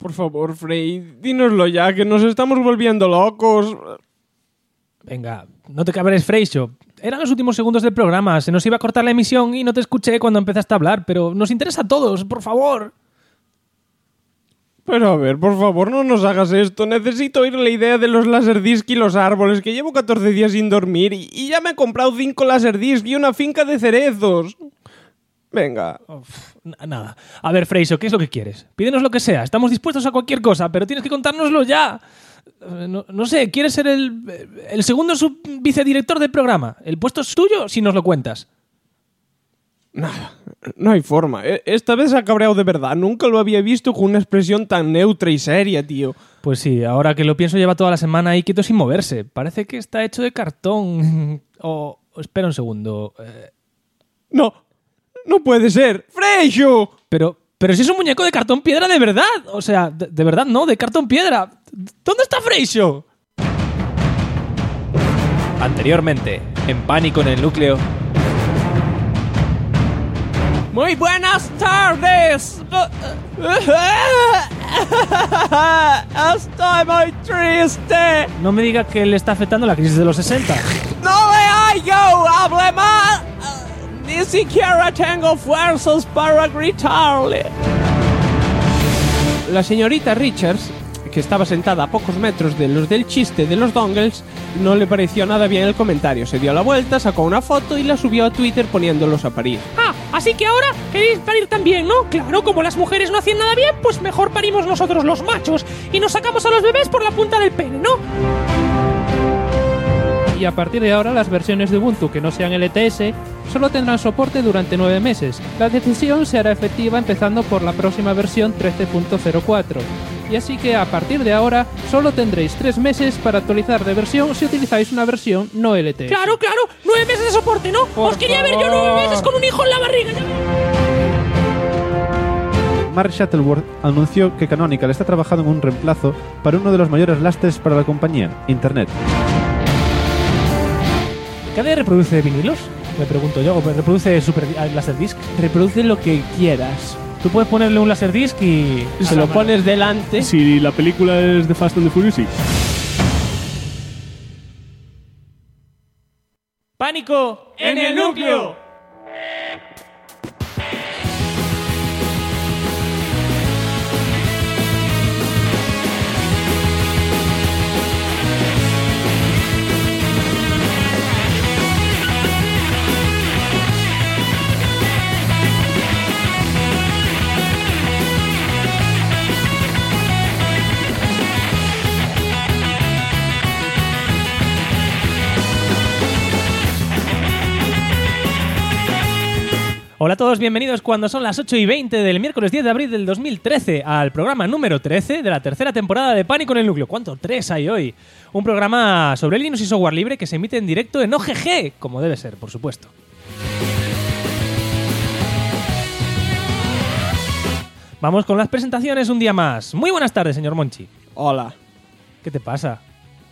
Por favor, Frey, dínoslo ya, que nos estamos volviendo locos. Venga, no te cabres, Freixo. Eran los últimos segundos del programa, se nos iba a cortar la emisión y no te escuché cuando empezaste a hablar, pero nos interesa a todos, por favor. Pero a ver, por favor, no nos hagas esto. Necesito oír la idea de los laserdisc y los árboles, que llevo 14 días sin dormir y ya me he comprado 5 laserdisc y una finca de cerezos. Venga. Nada. A ver, Freixo, ¿qué es lo que quieres? Pídenos lo que sea, estamos dispuestos a cualquier cosa, pero tienes que contárnoslo ya. No sé, ¿quieres ser el segundo vicedirector del programa? El puesto es tuyo si nos lo cuentas. Nada, no hay forma. Esta vez se ha cabreado de verdad. Nunca lo había visto con una expresión tan neutra y seria, tío. Pues sí, ahora que lo pienso lleva toda la semana ahí quieto sin moverse. Parece que está hecho de cartón. Espera un segundo. No puede ser. ¡Freixo! Pero si es un muñeco de cartón piedra de verdad. O sea, de verdad no, de cartón piedra. ¿Dónde está Freixo? Anteriormente, en Pánico en el Núcleo. Muy buenas tardes. Estoy muy triste. No me diga que le está afectando la crisis de los 60. No le hallo, hable más. Ni siquiera tengo fuerzas para gritarle. La señorita Richards, que estaba sentada a pocos metros de los del chiste de los dongles, no le pareció nada bien el comentario. Se dio la vuelta, sacó una foto y la subió a Twitter poniéndolos a parir. Ah, así que ahora queréis parir también, ¿no? Claro, como las mujeres no hacían nada bien, pues mejor parimos nosotros los machos y nos sacamos a los bebés por la punta del pene, ¿no? Y a partir de ahora las versiones de Ubuntu que no sean LTS solo tendrán soporte durante 9 meses. La decisión se hará efectiva empezando por la próxima versión 13.04. Y así que a partir de ahora solo tendréis 3 meses para actualizar de versión si utilizáis una versión no LTS. Claro, 9 meses de soporte, ¿no? Os quería ver yo 9 meses con un hijo en la barriga. Mark Shuttleworth anunció que Canonical está trabajando en un reemplazo para uno de los mayores lastres para la compañía, Internet. ¿KDE reproduce vinilos? Me pregunto yo. ¿O reproduce Laserdisc? Reproduce lo que quieras. Tú puedes ponerle un Laserdisc y se lo pones delante. Si la película es de Fast and the Furious, sí. ¡Pánico en el núcleo! Hola a todos, bienvenidos cuando son las 8:20 del miércoles 10 de abril del 2013 al programa número 13 de la tercera temporada de Pánico en el Núcleo. ¿Cuánto? 3 hay hoy. Un programa sobre Linux y software libre que se emite en directo en OGG, como debe ser, por supuesto. Vamos con las presentaciones un día más. Muy buenas tardes, señor Monchi. Hola. ¿Qué te pasa?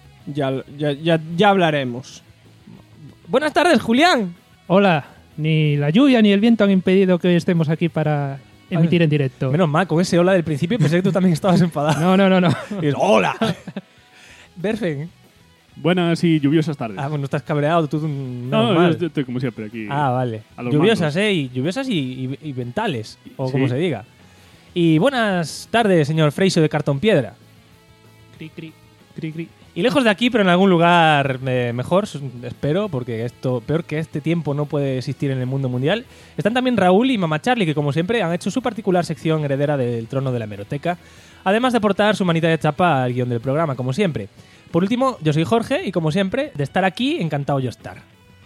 Ya hablaremos. Buenas tardes, Julián. Hola. Ni la lluvia ni el viento han impedido que hoy estemos aquí para emitir en directo. Menos mal, con ese hola del principio pensé que tú también estabas enfadado. No. Y es, ¡hola! Berfen. Buenas y lluviosas tardes. Ah, bueno, estás cabreado, tú no, yo estoy como siempre aquí. Ah, vale. Lluviosas, Lluviosas y ventales, o sí, como se diga. Y buenas tardes, señor Freixo de Cartón Piedra. Cri, cri, cri, cri. Y lejos de aquí, pero en algún lugar mejor, espero, porque esto peor que este tiempo no puede existir en el mundo mundial, están también Raúl y Mama Charlie, que como siempre han hecho su particular sección heredera del trono de la hemeroteca, además de aportar su manita de chapa al guión del programa, como siempre. Por último, yo soy Jorge y como siempre, de estar aquí, encantado yo estar.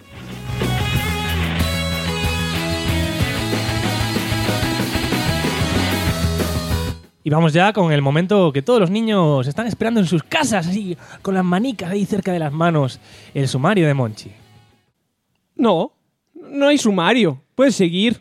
Y vamos ya con el momento que todos los niños están esperando en sus casas, así, con las manicas ahí cerca de las manos. El sumario de Monchi. No hay sumario. Puedes seguir.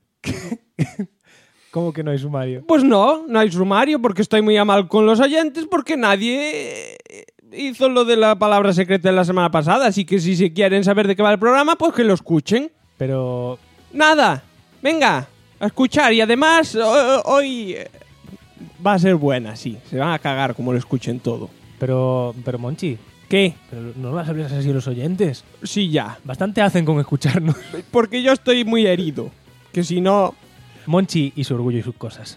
¿Cómo que no hay sumario? Pues no hay sumario porque estoy muy a mal con los oyentes porque nadie hizo lo de la palabra secreta de la semana pasada. Así que si se quieren saber de qué va el programa, pues que lo escuchen. Pero... Nada. Venga, a escuchar. Y además, hoy... Va a ser buena, sí. Se van a cagar como lo escuchen todo. Pero Monchi, ¿Qué? pero no las hablas así a los oyentes. Sí, ya. Bastante hacen con escucharnos. Porque yo estoy muy herido. Que si no... Monchi y su orgullo y sus cosas.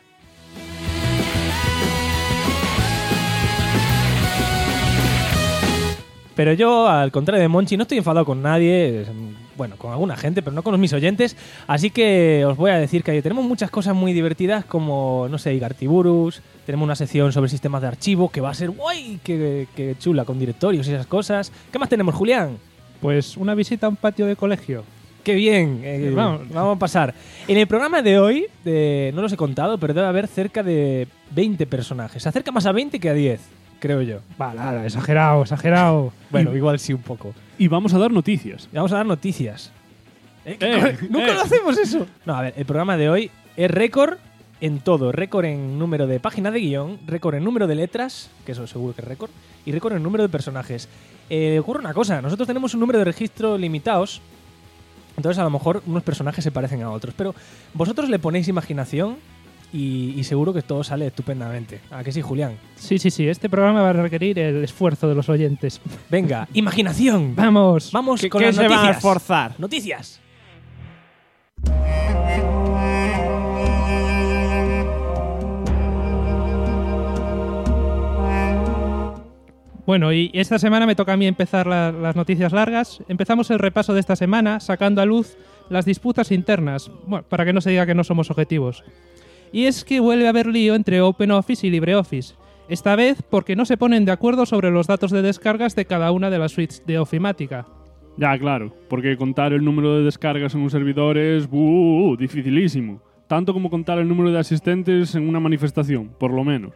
Pero yo, al contrario de Monchi, no estoy enfadado con nadie. Bueno, con alguna gente, pero no con mis oyentes. Así que os voy a decir que tenemos muchas cosas muy divertidas, como, no sé, Igartiburus. Tenemos una sección sobre sistemas de archivo que va a ser guay, que chula, con directorios y esas cosas. ¿Qué más tenemos, Julián? Pues una visita a un patio de colegio. ¡Qué bien! Vamos a pasar. En el programa de hoy, no los he contado, pero debe haber cerca de 20 personajes. Se acerca más a 20 que a 10, creo yo. Vale, exagerado. Bueno, igual sí un poco. Y vamos a dar noticias. Y vamos a dar noticias. Nunca lo hacemos eso. No, a ver, el programa de hoy es récord en todo. Récord en número de páginas de guión, récord en número de letras, que eso seguro que es récord, y récord en número de personajes. Ocurre una cosa, nosotros tenemos un número de registro limitados, entonces a lo mejor unos personajes se parecen a otros, pero vosotros le ponéis imaginación y seguro que todo sale estupendamente. ¿A que sí, Julián? Sí, este programa va a requerir el esfuerzo de los oyentes. Venga, imaginación. ¡Vamos! Vamos ¿Qué con las se noticias. van a esforzar? Noticias. Bueno, y esta semana me toca a mí empezar las noticias largas. Empezamos el repaso de esta semana sacando a luz las disputas internas, bueno, para que no se diga que no somos objetivos. Y es que vuelve a haber lío entre OpenOffice y LibreOffice. Esta vez porque no se ponen de acuerdo sobre los datos de descargas de cada una de las suites de Ofimática. Ya, claro, porque contar el número de descargas en un servidor es dificilísimo. Tanto como contar el número de asistentes en una manifestación, por lo menos.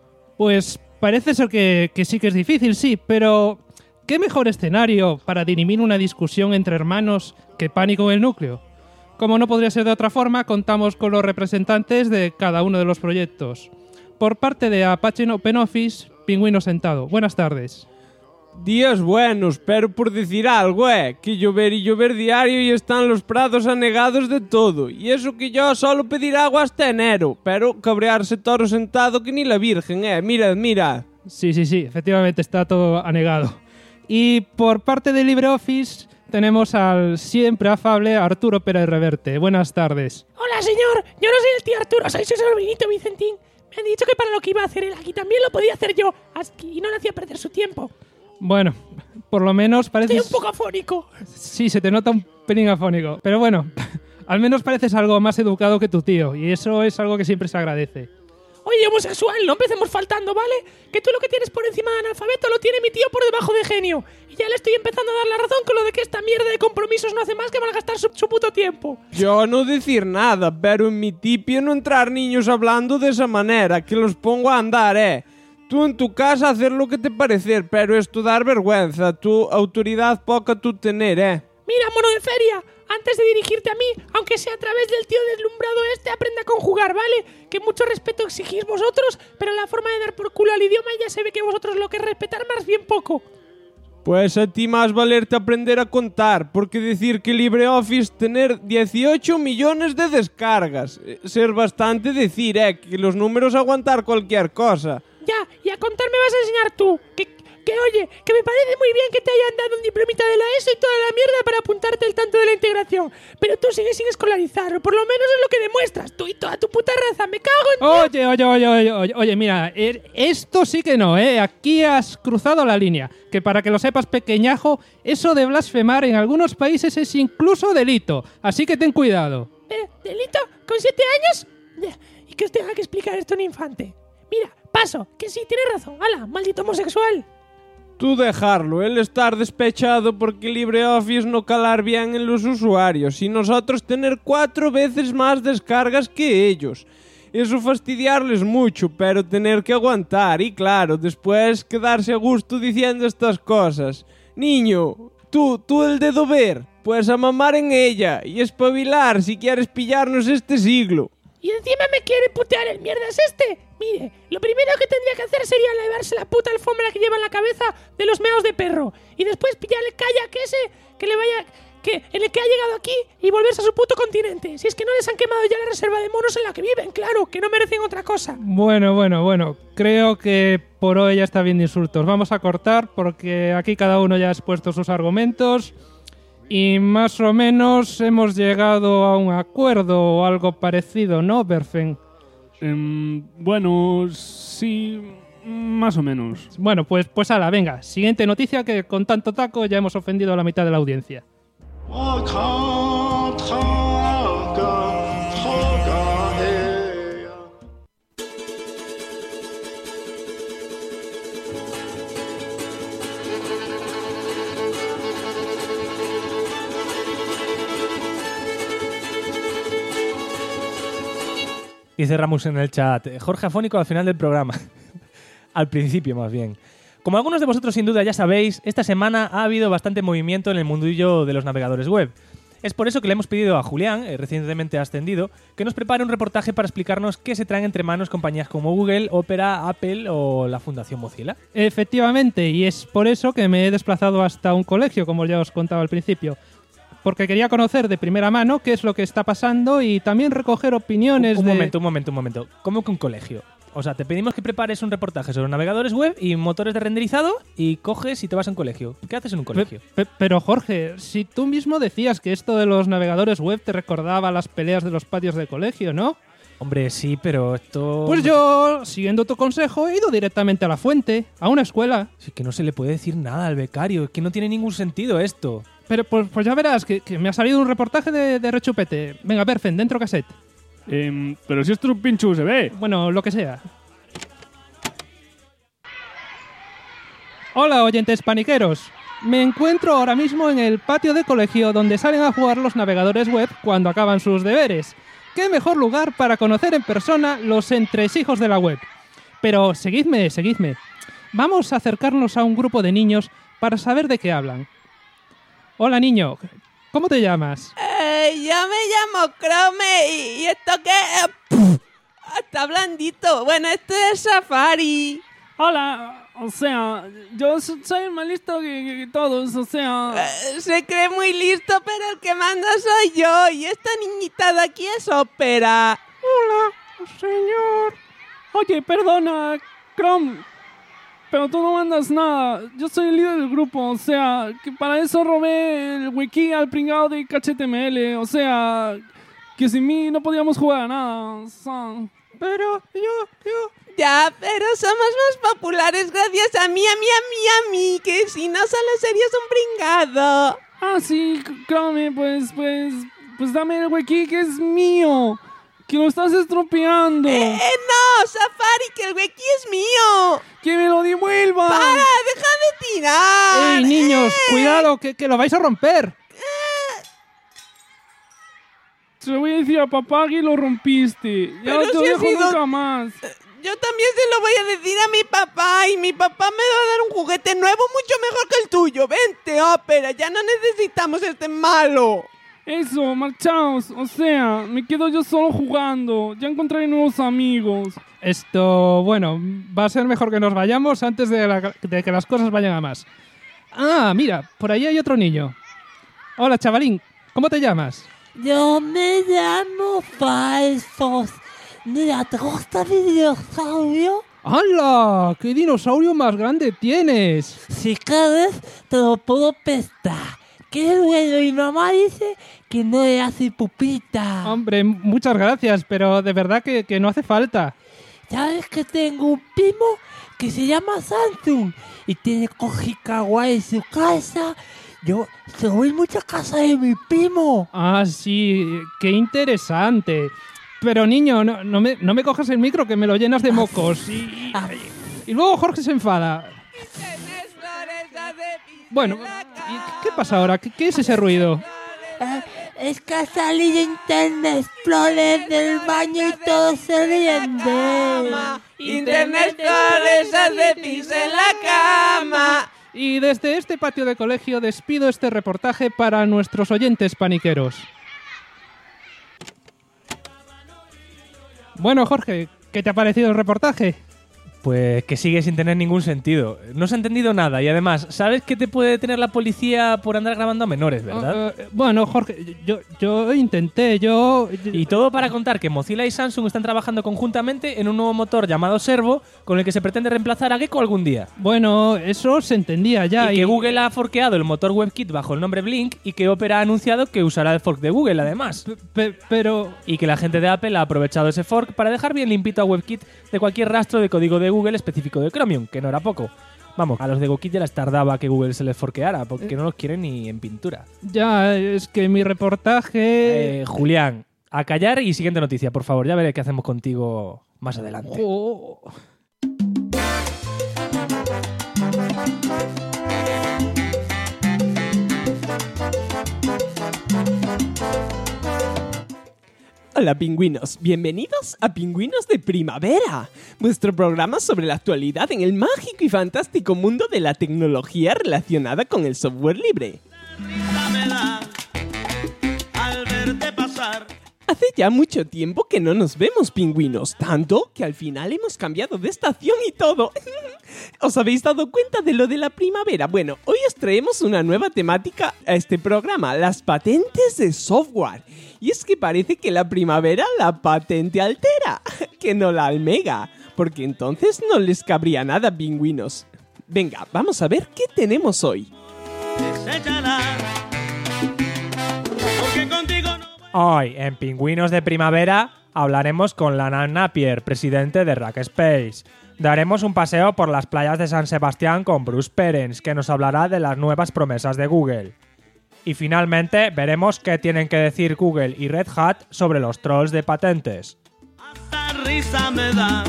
Pues parece ser que sí que es difícil, sí, pero ¿qué mejor escenario para dirimir una discusión entre hermanos que Pánico en el núcleo? Como no podría ser de otra forma, contamos con los representantes de cada uno de los proyectos. Por parte de Apache OpenOffice, Pingüino Sentado. Buenas tardes. Días buenos, pero por decir algo, que llover y llover diario y están los prados anegados de todo. Y eso que yo solo pedir agua hasta enero, pero cabrearse Toro Sentado que ni la Virgen, mirad. Sí, efectivamente está todo anegado. Y por parte de LibreOffice tenemos al siempre afable Arturo Pérez Reverte. Buenas tardes. Hola, señor. Yo no soy el tío Arturo, soy su sobrinito Vicentín. Me han dicho que para lo que iba a hacer él aquí también lo podía hacer yo, y no le hacía perder su tiempo. Bueno, por lo menos pareces... Estoy un poco afónico. Sí, se te nota un pelín afónico. Pero bueno, al menos pareces algo más educado que tu tío, y eso es algo que siempre se agradece. Oye, homosexual, no empecemos faltando, ¿vale? Que tú lo que tienes por encima de analfabeto lo tiene mi tío por debajo de genio. Y ya le estoy empezando a dar la razón con lo de que esta mierda de compromisos no hace más que malgastar su puto tiempo. Yo no decir nada, pero en mi tipio no entrar niños hablando de esa manera, que los pongo a andar, Tú en tu casa hacer lo que te parecer, pero esto dar vergüenza, tu autoridad poca tú tener, Mira, mono de feria, antes de dirigirte a mí, aunque sea a través del tío deslumbrado aprende a conjugar, ¿vale? Que mucho respeto exigís vosotros, pero la forma de dar por culo al idioma ya se ve que vosotros lo que respetar más bien poco. Pues a ti más valerte aprender a contar, porque decir que LibreOffice tener 18 millones de descargas, ser bastante decir, que los números aguantar cualquier cosa. Ya, y a contar me vas a enseñar tú, que oye, que me parece muy bien que te hayan dado un diplomita de la ESO y toda la mierda para apuntarte el tanto de la integración, pero tú sigues sin escolarizar, por lo menos es lo que demuestras, tú y toda tu puta raza, me cago en... Oye, mira, esto sí que no, aquí has cruzado la línea, que para que lo sepas, pequeñajo, eso de blasfemar en algunos países es incluso delito, así que ten cuidado. ¿Delito? ¿Con 7 años? Y que os tenga que explicar esto a un infante. Mira, paso, que sí, tienes razón, hala, maldito homosexual. Tú dejarlo, él estar despechado porque LibreOffice no calar bien en los usuarios y nosotros tener 4 veces más descargas que ellos. Eso fastidiarles mucho, pero tener que aguantar y claro, después quedarse a gusto diciendo estas cosas. Niño, tú el dedo ver, pues a mamar en ella y espabilar si quieres pillarnos este siglo. Y encima me quiere putear el mierdas Mire, lo primero que tendría que hacer sería lavarse la puta alfombra que lleva en la cabeza de los meos de perro. Y después pillar el kayak ese que le vaya... en el que ha llegado aquí y volverse a su puto continente. Si es que no les han quemado ya la reserva de monos en la que viven, claro, que no merecen otra cosa. Bueno. Creo que por hoy ya está bien de insultos. Vamos a cortar porque aquí cada uno ya ha expuesto sus argumentos y más o menos hemos llegado a un acuerdo o algo parecido, ¿no, Berfen? Bueno, sí, más o menos. Bueno, pues ala, venga. Siguiente noticia, que con tanto taco ya hemos ofendido a la mitad de la audiencia. Dice Ramus en el chat, Jorge afónico al final del programa. Al principio, más bien. Como algunos de vosotros sin duda ya sabéis, esta semana ha habido bastante movimiento en el mundillo de los navegadores web. Es por eso que le hemos pedido a Julián, recientemente ascendido, que nos prepare un reportaje para explicarnos qué se traen entre manos compañías como Google, Opera, Apple o la Fundación Mozilla. Efectivamente, y es por eso que me he desplazado hasta un colegio, como ya os contaba al principio. Porque quería conocer de primera mano qué es lo que está pasando y también recoger opiniones Un momento. ¿Cómo que un colegio? O sea, te pedimos que prepares un reportaje sobre navegadores web y motores de renderizado y coges y te vas a un colegio. ¿Qué haces en un colegio? Pero Jorge, si tú mismo decías que esto de los navegadores web te recordaba las peleas de los patios de colegio, ¿no? Hombre, sí, pero esto... Pues yo, siguiendo tu consejo, he ido directamente a la fuente, a una escuela. Sí, que no se le puede decir nada al becario, es que no tiene ningún sentido esto. Pero pues ya verás, que me ha salido un reportaje de rechupete. Venga, Berfen, dentro cassette. Pero si esto es un pinche USB. Bueno, lo que sea. Hola, oyentes paniqueros. Me encuentro ahora mismo en el patio de colegio donde salen a jugar los navegadores web cuando acaban sus deberes. ¿Qué mejor lugar para conocer en persona los entresijos de la web? Pero seguidme. Vamos a acercarnos a un grupo de niños para saber de qué hablan. Hola, niño. ¿Cómo te llamas? Yo me llamo Chrome y esto qué... Está blandito. Bueno, esto es Safari. Hola, o sea, yo soy más listo que todos, o sea... Se cree muy listo, pero el que manda soy yo. Y esta niñita de aquí es Opera. Hola, señor. Oye, perdona, Chrome, pero tú no mandas nada. Yo soy el líder del grupo, o sea, que para eso robé el wiki al pringado de HTML, o sea, que sin mí no podíamos jugar a nada, o sea... Pero yo... Ya, pero somos más populares gracias a mí, que si no solo serías un pringado. Ah, sí, Chrome, pues dame el wiki que es mío, que lo estás estropeando. No, Safari, que el wiki es mío. ¡Que me lo devuelva! ¡Para, deja de tirar! ¡Ey, niños, cuidado, que lo vais a romper! Se lo voy a decir a papá que lo rompiste. Ya no te si dejo nunca más. Yo también se lo voy a decir a mi papá y mi papá me va a dar un juguete nuevo mucho mejor que el tuyo. Vente, Opera, ya no necesitamos este malo. Eso, marchaos. O sea, me quedo yo solo jugando. Ya encontraré nuevos amigos. Esto, bueno, va a ser mejor que nos vayamos antes de que las cosas vayan a más. Ah, mira, por ahí hay otro niño. Hola, chavalín, ¿cómo te llamas? Yo me llamo Falsos. Mira, ¿te gusta el dinosaurio? ¡Hala! ¡Qué dinosaurio más grande tienes! Si quieres, te lo puedo prestar. ¡Qué bueno! Y mamá dice que no le hace pupita. Hombre, muchas gracias, pero de verdad que no hace falta. ¿Sabes que tengo un primo que se llama Samsung y tiene Koji Kawaii en su casa? Yo voy mucho a casa de mi primo. Ah, sí, qué interesante. Pero niño, no me cojas el micro que me lo llenas de mocos. Y luego Jorge se enfada. Bueno, ¿qué pasa ahora? ¿Qué es ese ruido? Es que ha salido Internet Explorer del baño y todos se ríen de... Internet Explorer hace pis en la cama. Y desde este patio de colegio despido este reportaje para nuestros oyentes paniqueros. Bueno, Jorge, ¿qué te ha parecido el reportaje? Pues que sigue sin tener ningún sentido. No se ha entendido nada y además, ¿sabes que te puede detener la policía por andar grabando a menores, verdad? Bueno, Jorge, yo intenté, Y todo para contar que Mozilla y Samsung están trabajando conjuntamente en un nuevo motor llamado Servo con el que se pretende reemplazar a Gecko algún día. Bueno, eso se entendía ya. Y que Google ha forkeado el motor WebKit bajo el nombre Blink y que Opera ha anunciado que usará el fork de Google además. Pero... Y que la gente de Apple ha aprovechado ese fork para dejar bien limpito a WebKit de cualquier rastro de código de Google específico de Chromium, que no era poco. Vamos, a los de WebKit ya les tardaba que Google se les forqueara, porque no los quieren ni en pintura. Ya, es que mi reportaje... Julián, a callar y siguiente noticia, por favor. Ya veré qué hacemos contigo más adelante. Oh. Hola pingüinos, bienvenidos a Pingüinos de Primavera, vuestro programa sobre la actualidad en el mágico y fantástico mundo de la tecnología relacionada con el software libre. Hace ya mucho tiempo que no nos vemos, pingüinos, tanto que al final hemos cambiado de estación y todo. ¿Os habéis dado cuenta de lo de la primavera? Bueno, hoy os traemos una nueva temática a este programa, las patentes de software. Y es que parece que la primavera la patente altera, que no la almega, porque entonces no les cabría nada, pingüinos. Venga, vamos a ver qué tenemos hoy. Hoy, en Pingüinos de Primavera, hablaremos con Lanán Napier, presidente de Rackspace. Daremos un paseo por las playas de San Sebastián con Bruce Perens, que nos hablará de las nuevas promesas de Google. Y finalmente, veremos qué tienen que decir Google y Red Hat sobre los trolls de patentes. Hasta risa me da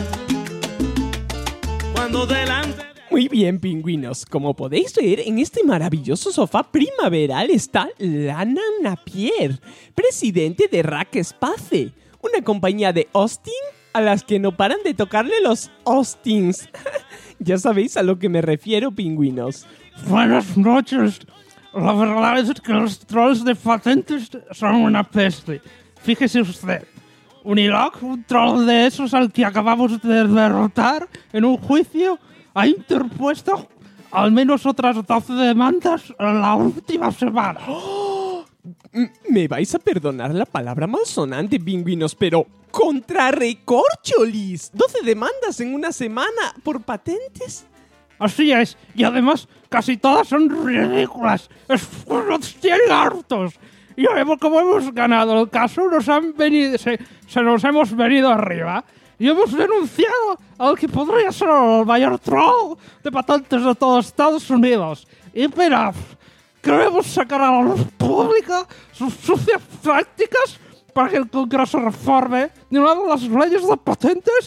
cuando delante... Muy bien, pingüinos. Como podéis ver, en este maravilloso sofá primaveral está Lanán Napier, presidente de Rackspace, una compañía de hosting a las que no paran de tocarle los hostings. Ya sabéis a lo que me refiero, pingüinos. Buenas noches. La verdad es que los trolls de patentes son una peste. Fíjese usted, Unilock, un troll de esos al que acabamos de derrotar en un juicio, ha interpuesto al menos otras 12 demandas en la última semana. ¡Oh! Me vais a perdonar la palabra malsonante, pingüinos, pero contra recorcholis. 12 demandas en una semana por patentes. Así es, y además casi todas son ridículas. Nos tienen hartos. Y como hemos ganado el caso, se nos hemos venido arriba. Y hemos denunciado al que podría ser el mayor troll de patentes de todos Estados Unidos. Y mirad, queremos sacar a la luz pública sus sucias prácticas para que el Congreso reforme de una de las leyes de patentes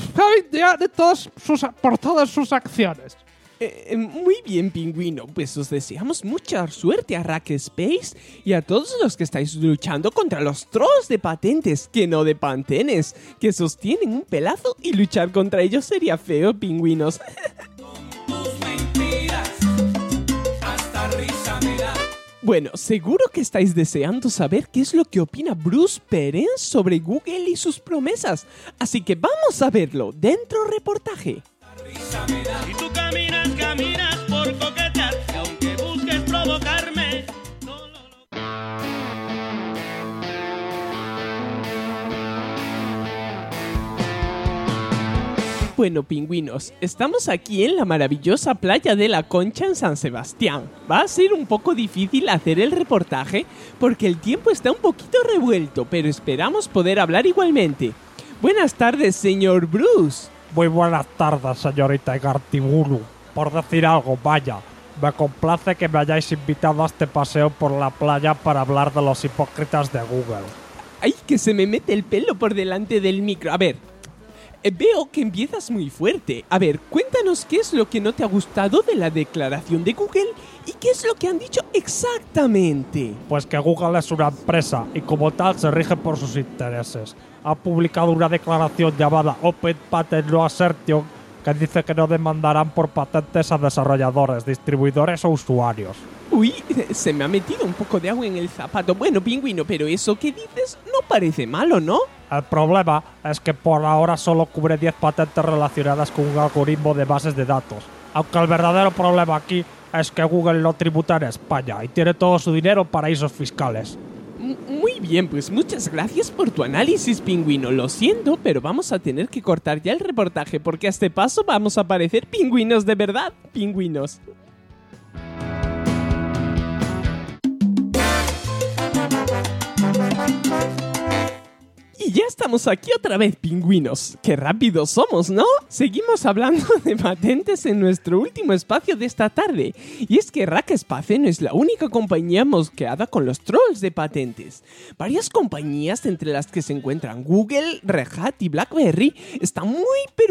por todas sus acciones. Muy bien, pingüino. Pues os deseamos mucha suerte a Rackspace y a todos los que estáis luchando contra los trolls de patentes, que no de pantenes, que sostienen un pelazo y luchar contra ellos sería feo, pingüinos. Bueno, seguro que estáis deseando saber qué es lo que opina Bruce Perens sobre Google y sus promesas, así que vamos a verlo dentro reportaje. Y tú caminas por coquetear, y aunque busques provocarme, no lo... Bueno, pingüinos, estamos aquí en la maravillosa playa de La Concha en San Sebastián. Va a ser un poco difícil hacer el reportaje porque el tiempo está un poquito revuelto, pero esperamos poder hablar igualmente. Buenas tardes, señor Bruce. Muy buenas tardes, señorita Igartiburu. Por decir algo, vaya, me complace que me hayáis invitado a este paseo por la playa para hablar de los hipócritas de Google. ¡Ay, que se me mete el pelo por delante del micro! A ver, veo que empiezas muy fuerte. A ver, cuéntanos qué es lo que no te ha gustado de la declaración de Google y qué es lo que han dicho exactamente. Pues que Google es una empresa y como tal se rige por sus intereses. Ha publicado una declaración llamada Open Patent No Assertion que dice que no demandarán por patentes a desarrolladores, distribuidores o usuarios. Uy, se me ha metido un poco de agua en el zapato. Bueno, Pingüino, pero eso que dices no parece malo, ¿no? El problema es que por ahora solo cubre 10 patentes relacionadas con un algoritmo de bases de datos. Aunque el verdadero problema aquí es que Google no tributa en España y tiene todo su dinero en paraísos fiscales. Muy bien, pues muchas gracias por tu análisis, Pingüino. Lo siento, pero vamos a tener que cortar ya el reportaje porque a este paso vamos a parecer pingüinos de verdad. Pingüinos. Y ya estamos aquí otra vez, pingüinos. ¡Qué rápidos somos!, ¿no? Seguimos hablando de patentes en nuestro último espacio de esta tarde. Y es que Rackspace no es la única compañía mosqueada con los trolls de patentes. Varias compañías, entre las que se encuentran Google, Red Hat y BlackBerry, están muy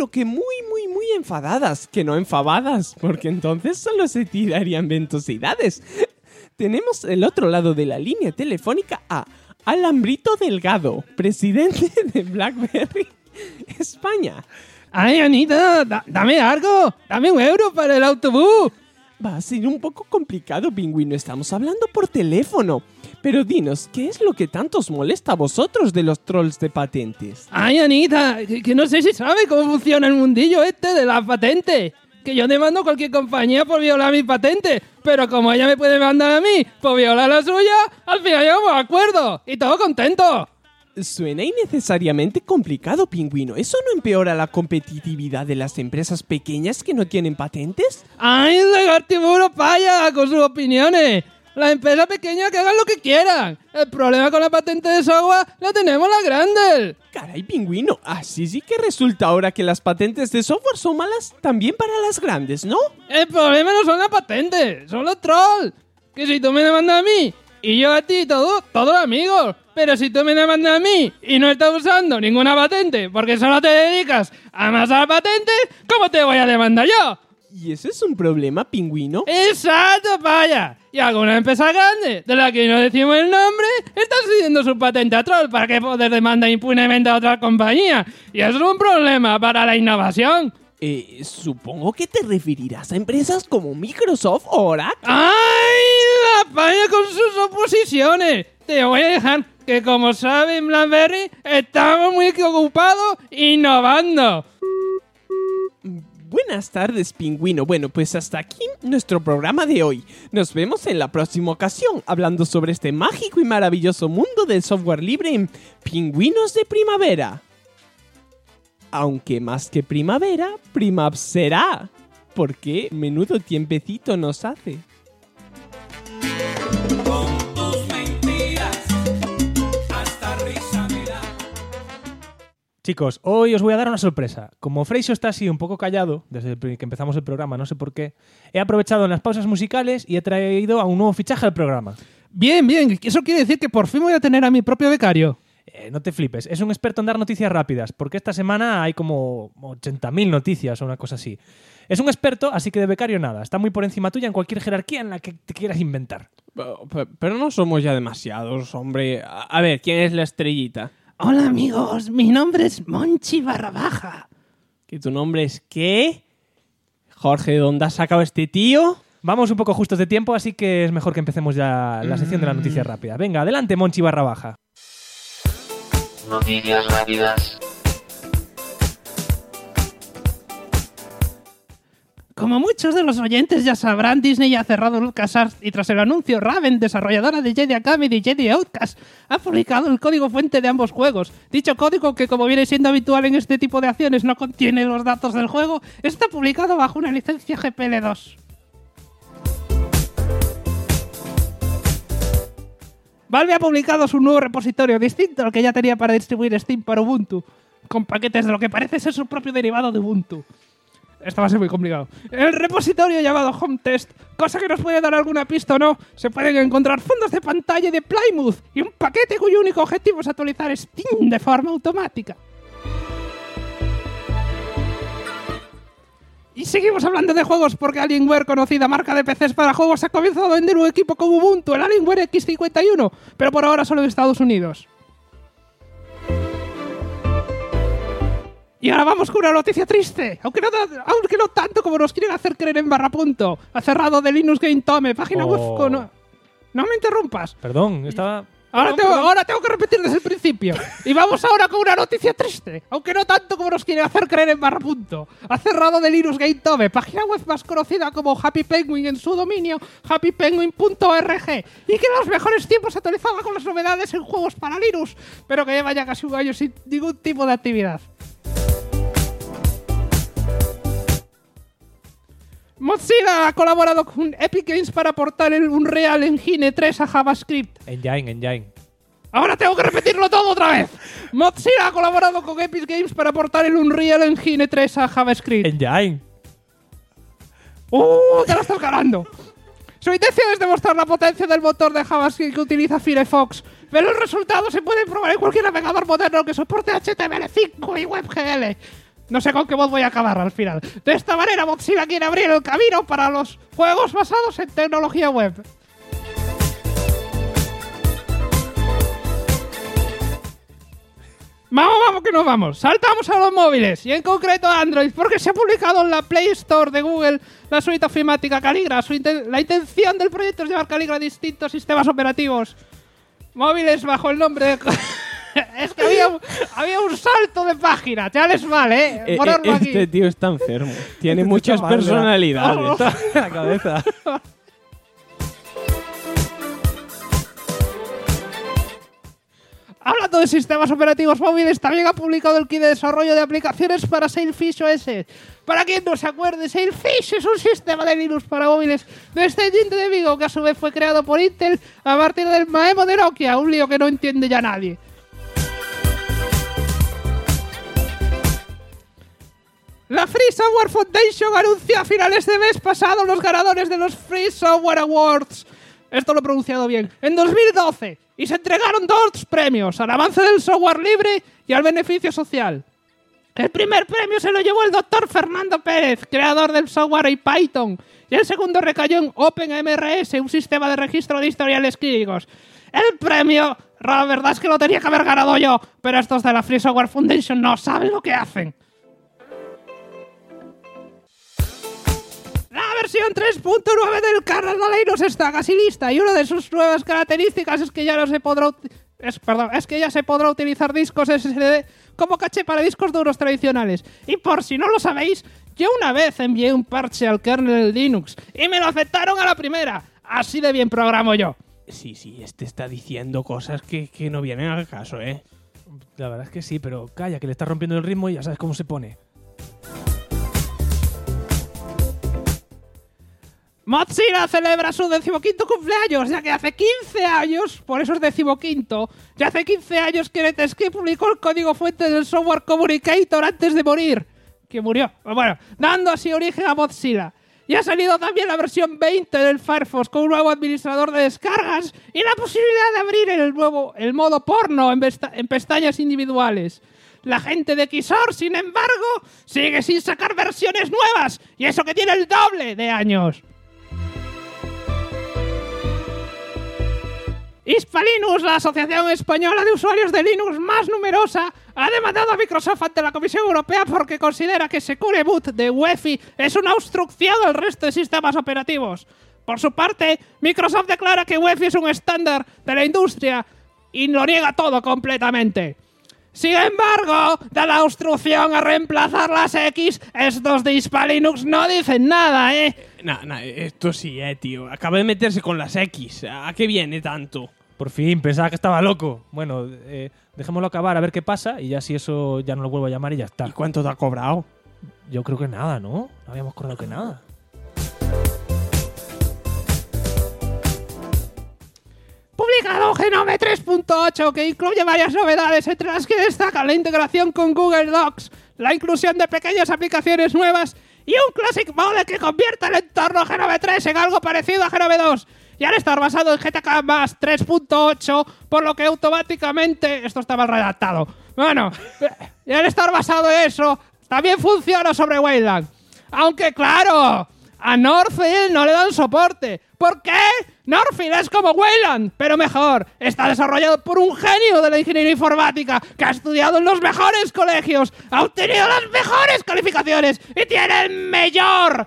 enfadadas. Que no enfadadas, porque entonces solo se tirarían ventosidades. Tenemos el otro lado de la línea telefónica a Alambrito Delgado, presidente de BlackBerry España. ¡Ay, Anita! ¡Dame algo! ¡Dame €1 para el autobús! Va a ser un poco complicado, Pingüino. Estamos hablando por teléfono. Pero dinos, ¿qué es lo que tanto os molesta a vosotros de los trolls de patentes? ¡Ay, Anita! Que no sé si sabe cómo funciona el mundillo este de las patentes. Que yo demando a cualquier compañía por violar mi patente, pero como ella me puede mandar a mí por violar la suya, al final llegamos a acuerdo y todo contento. Suena innecesariamente complicado, Pingüino. ¿Eso no empeora la competitividad de las empresas pequeñas que no tienen patentes? ¡Ay, Lagartiburo paya con sus opiniones! Las empresas pequeñas que hagan lo que quieran. El problema con la patente de software la tenemos las grandes. Caray, Pingüino, así sí que resulta ahora que las patentes de software son malas también para las grandes, ¿no? El problema no son las patentes, son los trolls. Que si tú me demandas a mí y yo a ti, todos amigos. Pero si tú me demandas a mí y no estás usando ninguna patente porque solo te dedicas a amasar patentes, ¿cómo te voy a demandar yo? ¿Y ese es un problema, Pingüino? ¡Exacto, paya! Y algunas empresas grandes, de las que no decimos el nombre, están cediendo su patente a troll para que poder demandar impunemente a otras compañías. Y eso es un problema para la innovación. Supongo que te referirás a empresas como Microsoft o Oracle. ¡Ay, la paya con sus oposiciones! Te voy a dejar que, como saben, BlackBerry, estamos muy ocupados innovando. Buenas tardes, Pingüino. Bueno, pues hasta aquí nuestro programa de hoy. Nos vemos en la próxima ocasión, hablando sobre este mágico y maravilloso mundo del software libre en Pingüinos de Primavera. Aunque más que primavera, primavera será. Porque menudo tiempecito nos hace. Chicos, hoy os voy a dar una sorpresa. Como Freixo está así un poco callado, desde que empezamos el programa, no sé por qué, he aprovechado en las pausas musicales y he traído a un nuevo fichaje al programa. Bien, eso quiere decir que por fin voy a tener a mi propio becario. No te flipes, es un experto en dar noticias rápidas, porque esta semana hay como 80.000 noticias o una cosa así. Es un experto, así que de becario nada. Está muy por encima tuya en cualquier jerarquía en la que te quieras inventar. Pero no somos ya demasiados, hombre. A ver, ¿quién es la estrellita? Hola amigos, mi nombre es Monchi Barrabaja. ¿Que tu nombre es qué? Jorge, ¿de dónde has sacado este tío? Vamos un poco justos de tiempo, así que es mejor que empecemos ya la sección de la noticia rápida. Venga, adelante, Monchi Barrabaja. Noticias rápidas. Como muchos de los oyentes ya sabrán, Disney ha cerrado LucasArts y tras el anuncio, Raven, desarrolladora de Jedi Academy y Jedi Outcast, ha publicado el código fuente de ambos juegos. Dicho código, que como viene siendo habitual en este tipo de acciones no contiene los datos del juego, está publicado bajo una licencia GPL 2. Valve ha publicado su nuevo repositorio distinto al que ya tenía para distribuir Steam para Ubuntu, con paquetes de lo que parece ser su propio derivado de Ubuntu. Esto va a ser muy complicado. En el repositorio llamado Home Test, cosa que nos puede dar alguna pista o no, se pueden encontrar fondos de pantalla de Plymouth y un paquete cuyo único objetivo es actualizar Steam de forma automática. Y seguimos hablando de juegos porque Alienware, conocida marca de PCs para juegos, ha comenzado a vender un equipo con Ubuntu, el Alienware X51, pero por ahora solo en Estados Unidos. Y ahora vamos con una noticia triste, aunque no tanto como nos quieren hacer creer en Barrapunto. Ha cerrado de Linux Game Tome, página web con... No me interrumpas. Perdón, estaba... Ahora tengo que repetir desde el principio. Y vamos ahora con una noticia triste, aunque no tanto como nos quieren hacer creer en Barrapunto. Ha cerrado de Linux Game Tome, página web más conocida como Happy Penguin en su dominio, happypenguin.org, y que en los mejores tiempos se actualizaba con las novedades en juegos para Linux, pero que lleva ya casi un año sin ningún tipo de actividad. Mozilla ha colaborado con Epic Games para portar el Unreal Engine 3 a JavaScript. Engine. Ahora tengo que repetirlo todo otra vez. Mozilla ha colaborado con Epic Games para portar el Unreal Engine 3 a JavaScript. Engine. Te la estás ganando. Su intención es demostrar la potencia del motor de JavaScript que utiliza Firefox, pero el resultado se puede probar en cualquier navegador moderno que soporte HTML5 y WebGL. No sé con qué mod voy a acabar al final. De esta manera, Mozilla quiere abrir el camino para los juegos basados en tecnología web. Vamos que nos vamos. Saltamos a los móviles y en concreto a Android, porque se ha publicado en la Play Store de Google la suite ofimática Calligra. La intención del proyecto es llevar Calligra a distintos sistemas operativos móviles bajo el nombre de... Es que había un salto de página. Ya les vale, ponerlo aquí. Este tío está enfermo. Tiene muchas personalidades en la cabeza. Hablando de sistemas operativos móviles, también ha publicado el kit de desarrollo de aplicaciones para Sailfish OS. Para quien no se acuerde, Sailfish es un sistema de Linux para móviles descendiente de Vigo, que a su vez fue creado por Intel a partir del Maemo de Nokia, un lío que no entiende ya nadie. La Free Software Foundation anunció a finales de mes pasado los ganadores de los Free Software Awards. Esto lo he pronunciado bien. En 2012. Y se entregaron 2 premios, al avance del software libre y al beneficio social. El primer premio se lo llevó el Dr. Fernando Pérez, creador del software IPython. Y el segundo recayó en OpenMRS, un sistema de registro de historiales clínicos. El premio, la verdad es que lo tenía que haber ganado yo, pero estos de la Free Software Foundation no saben lo que hacen. La versión 3.9 del kernel de Linux está casi lista y una de sus nuevas características es que ya se podrá utilizar discos SSD como caché para discos duros tradicionales. Y por si no lo sabéis, yo una vez envié un parche al kernel de Linux y me lo aceptaron a la primera. Así de bien programo yo. Sí, este está diciendo cosas que no vienen al caso, ¿eh? La verdad es que sí, pero calla, que le está rompiendo el ritmo y ya sabes cómo se pone. Mozilla celebra su 15º cumpleaños, ya que hace 15 años, por eso es 15º, ya hace 15 años que Netscape publicó el código fuente del Software Communicator antes de morir. Que murió. Bueno, dando así origen a Mozilla. Y ha salido también la versión 20 del Firefox con un nuevo administrador de descargas y la posibilidad de abrir el modo porno en pestañas individuales. La gente de Xor, sin embargo, sigue sin sacar versiones nuevas, y eso que tiene el doble de años. Hispalinux, la asociación española de usuarios de Linux más numerosa, ha demandado a Microsoft ante la Comisión Europea porque considera que Secure Boot de UEFI es una obstrucción al resto de sistemas operativos. Por su parte, Microsoft declara que UEFI es un estándar de la industria y lo niega todo completamente. Sin embargo, de la obstrucción a reemplazar las X, estos de Hispalinux no dicen nada, ¿eh? Esto sí, tío. Acaba de meterse con las X. ¿A qué viene tanto? Por fin, pensaba que estaba loco. Bueno, dejémoslo acabar a ver qué pasa y ya si eso ya no lo vuelvo a llamar y ya está. ¿Y cuánto te ha cobrado? Yo creo que nada, ¿no? No habíamos cobrado que nada. Publicado Genome 3.8, que incluye varias novedades, entre las que destacan la integración con Google Docs, la inclusión de pequeñas aplicaciones nuevas y un Classic Mode que convierte el entorno Genome 3 en algo parecido a Genome 2. Y al estar basado en GTK más 3.8, por lo que automáticamente... Esto está mal redactado. Bueno, y al estar basado en eso, también funciona sobre Wayland. Aunque claro, a Northfield no le dan soporte. ¿Por qué? Northfield es como Wayland, pero mejor. Está desarrollado por un genio de la ingeniería informática que ha estudiado en los mejores colegios, ha obtenido las mejores calificaciones y tiene el mejor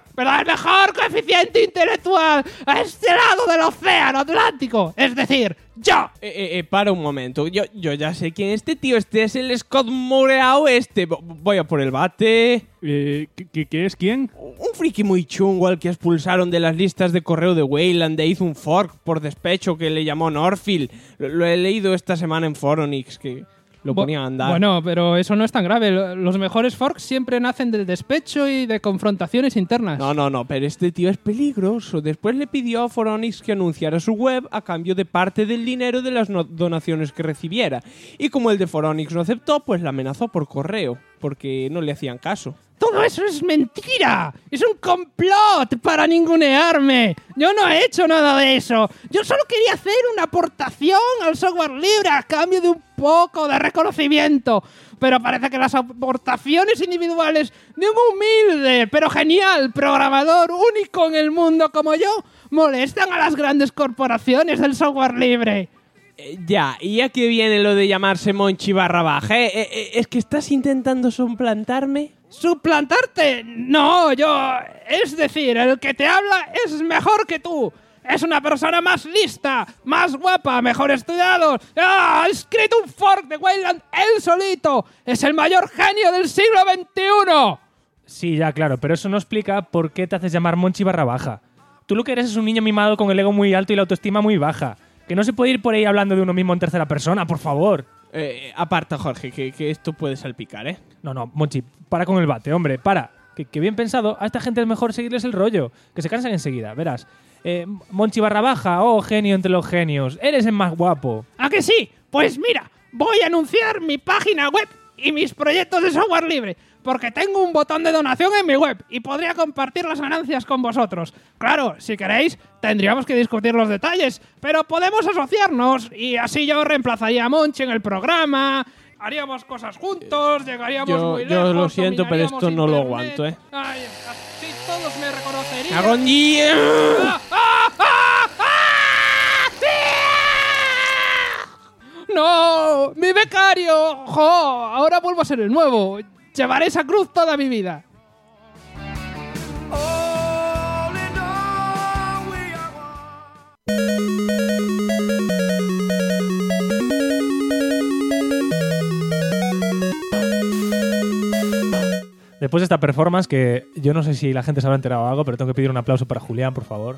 coeficiente intelectual a este lado del océano Atlántico. Es decir, yo. Para un momento. Yo ya sé quién es este tío. Este es el Scott Moreau este. Voy a por el bate. ¿Qué es quién? Un friki muy chungo al que expulsaron de las listas de correo de Wayland de Ethan Fork por despecho que le llamó Northfield. Lo he leído esta semana en Foronix, que lo ponía a andar. Bueno, pero eso no es tan grave. Los mejores forks siempre nacen del despecho y de confrontaciones internas. No, pero este tío es peligroso. Después le pidió a Foronix que anunciara su web a cambio de parte del dinero de las donaciones que recibiera. Y como el de Foronix no aceptó, pues la amenazó por correo, porque no le hacían caso. ¡Todo eso es mentira! ¡Es un complot para ningunearme! Yo no he hecho nada de eso. Yo solo quería hacer una aportación al software libre a cambio de un poco de reconocimiento. Pero parece que las aportaciones individuales de un humilde pero genial programador único en el mundo como yo molestan a las grandes corporaciones del software libre. Ya, ¿y a qué viene lo de llamarse Monchi barra baja? ¿Es que estás intentando suplantarme? ¿Suplantarte? No, yo... Es decir, el que te habla es mejor que tú. Es una persona más lista, más guapa, mejor estudiado. ¡Ha escrito un fork de Wayland él solito! ¡Es el mayor genio del siglo XXI! Sí, ya, claro, pero eso no explica por qué te haces llamar Monchi barra baja. Tú lo que eres es un niño mimado con el ego muy alto y la autoestima muy baja. Que no se puede ir por ahí hablando de uno mismo en tercera persona, por favor. Aparta, Jorge, que esto puede salpicar, ¿eh? No, Monchi, para con el bate, hombre, para. Que bien pensado, a esta gente es mejor seguirles el rollo, que se cansan enseguida, verás. Monchi barra baja, oh genio entre los genios, eres el más guapo. ¿A que sí? Pues mira, voy a anunciar mi página web y mis proyectos de software libre, porque tengo un botón de donación en mi web y podría compartir las ganancias con vosotros. Claro, si queréis, tendríamos que discutir los detalles, pero podemos asociarnos y así yo reemplazaría a Monchi en el programa, haríamos cosas juntos, llegaríamos muy lejos. Yo lo siento, pero esto no lo aguanto, ¿eh? Ay, así todos me reconocerían. ¡Agondía! ¡No! ¡Mi becario! ¡Jo! Ahora vuelvo a ser el nuevo. Llevaré esa cruz toda mi vida. Después de esta performance, que yo no sé si la gente se habrá enterado de algo, pero tengo que pedir un aplauso para Julián, por favor.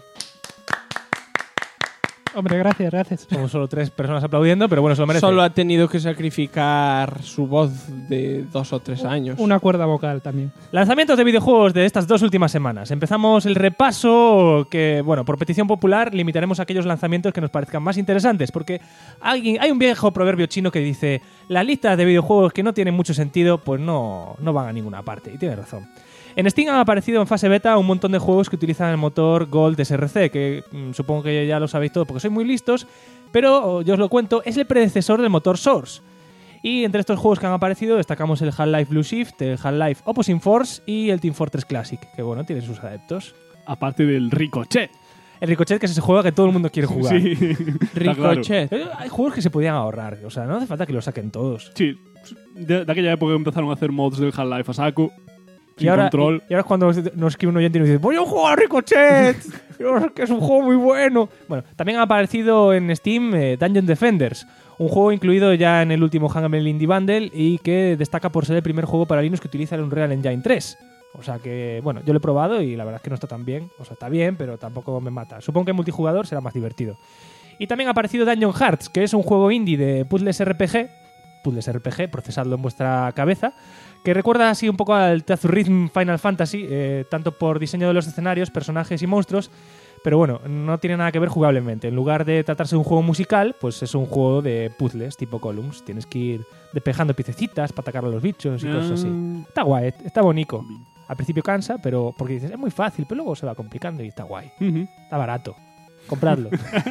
Hombre, gracias. Somos solo 3 personas aplaudiendo, pero bueno, se lo merece. Solo ha tenido que sacrificar su voz de 2 o 3 años. Una cuerda vocal también. Lanzamientos de videojuegos de estas 2 últimas semanas. Empezamos el repaso que, bueno, por petición popular limitaremos aquellos lanzamientos que nos parezcan más interesantes, porque hay un viejo proverbio chino que dice: las listas de videojuegos que no tienen mucho sentido, pues no van a ninguna parte. Y tiene razón. En Steam han aparecido en fase beta un montón de juegos que utilizan el motor Gold SRC, que supongo que ya lo sabéis todo porque sois muy listos, pero yo os lo cuento, es el predecesor del motor Source. Y entre estos juegos que han aparecido destacamos el Half-Life Blue Shift, el Half-Life Opposing Force y el Team Fortress Classic, que bueno, tienen sus adeptos. Aparte del Ricochet. El Ricochet, que es ese juego que todo el mundo quiere jugar. Sí. Ricochet. Claro. Hay juegos que se podían ahorrar, o sea, no hace falta que los saquen todos. Sí, de aquella época empezaron a hacer mods del Half-Life a saco. Y ahora es cuando nos escribe un oyente y nos dice: voy a jugar a Ricochet, que es un juego muy bueno. Bueno, también ha aparecido en Steam Dungeon Defenders, un juego incluido ya en el último Hangman Indie Bundle y que destaca por ser el primer juego para Linux que utiliza el Unreal Engine 3. O sea que, bueno, yo lo he probado y la verdad es que no está tan bien. O sea, está bien, pero tampoco me mata. Supongo que en multijugador será más divertido. Y también ha aparecido Dungeon Hearts, que es un juego indie de puzzles RPG, procesadlo en vuestra cabeza, que recuerda así un poco al Tazurrhythm Final Fantasy, tanto por diseño de los escenarios, personajes y monstruos, pero bueno, no tiene nada que ver jugablemente. En lugar de tratarse de un juego musical, pues es un juego de puzzles tipo Columns. Tienes que ir despejando piececitas para atacar a los bichos y cosas así. Está guay, está bonito. Al principio cansa, pero porque dices, es muy fácil, pero luego se va complicando y está guay. Está barato. Compradlo.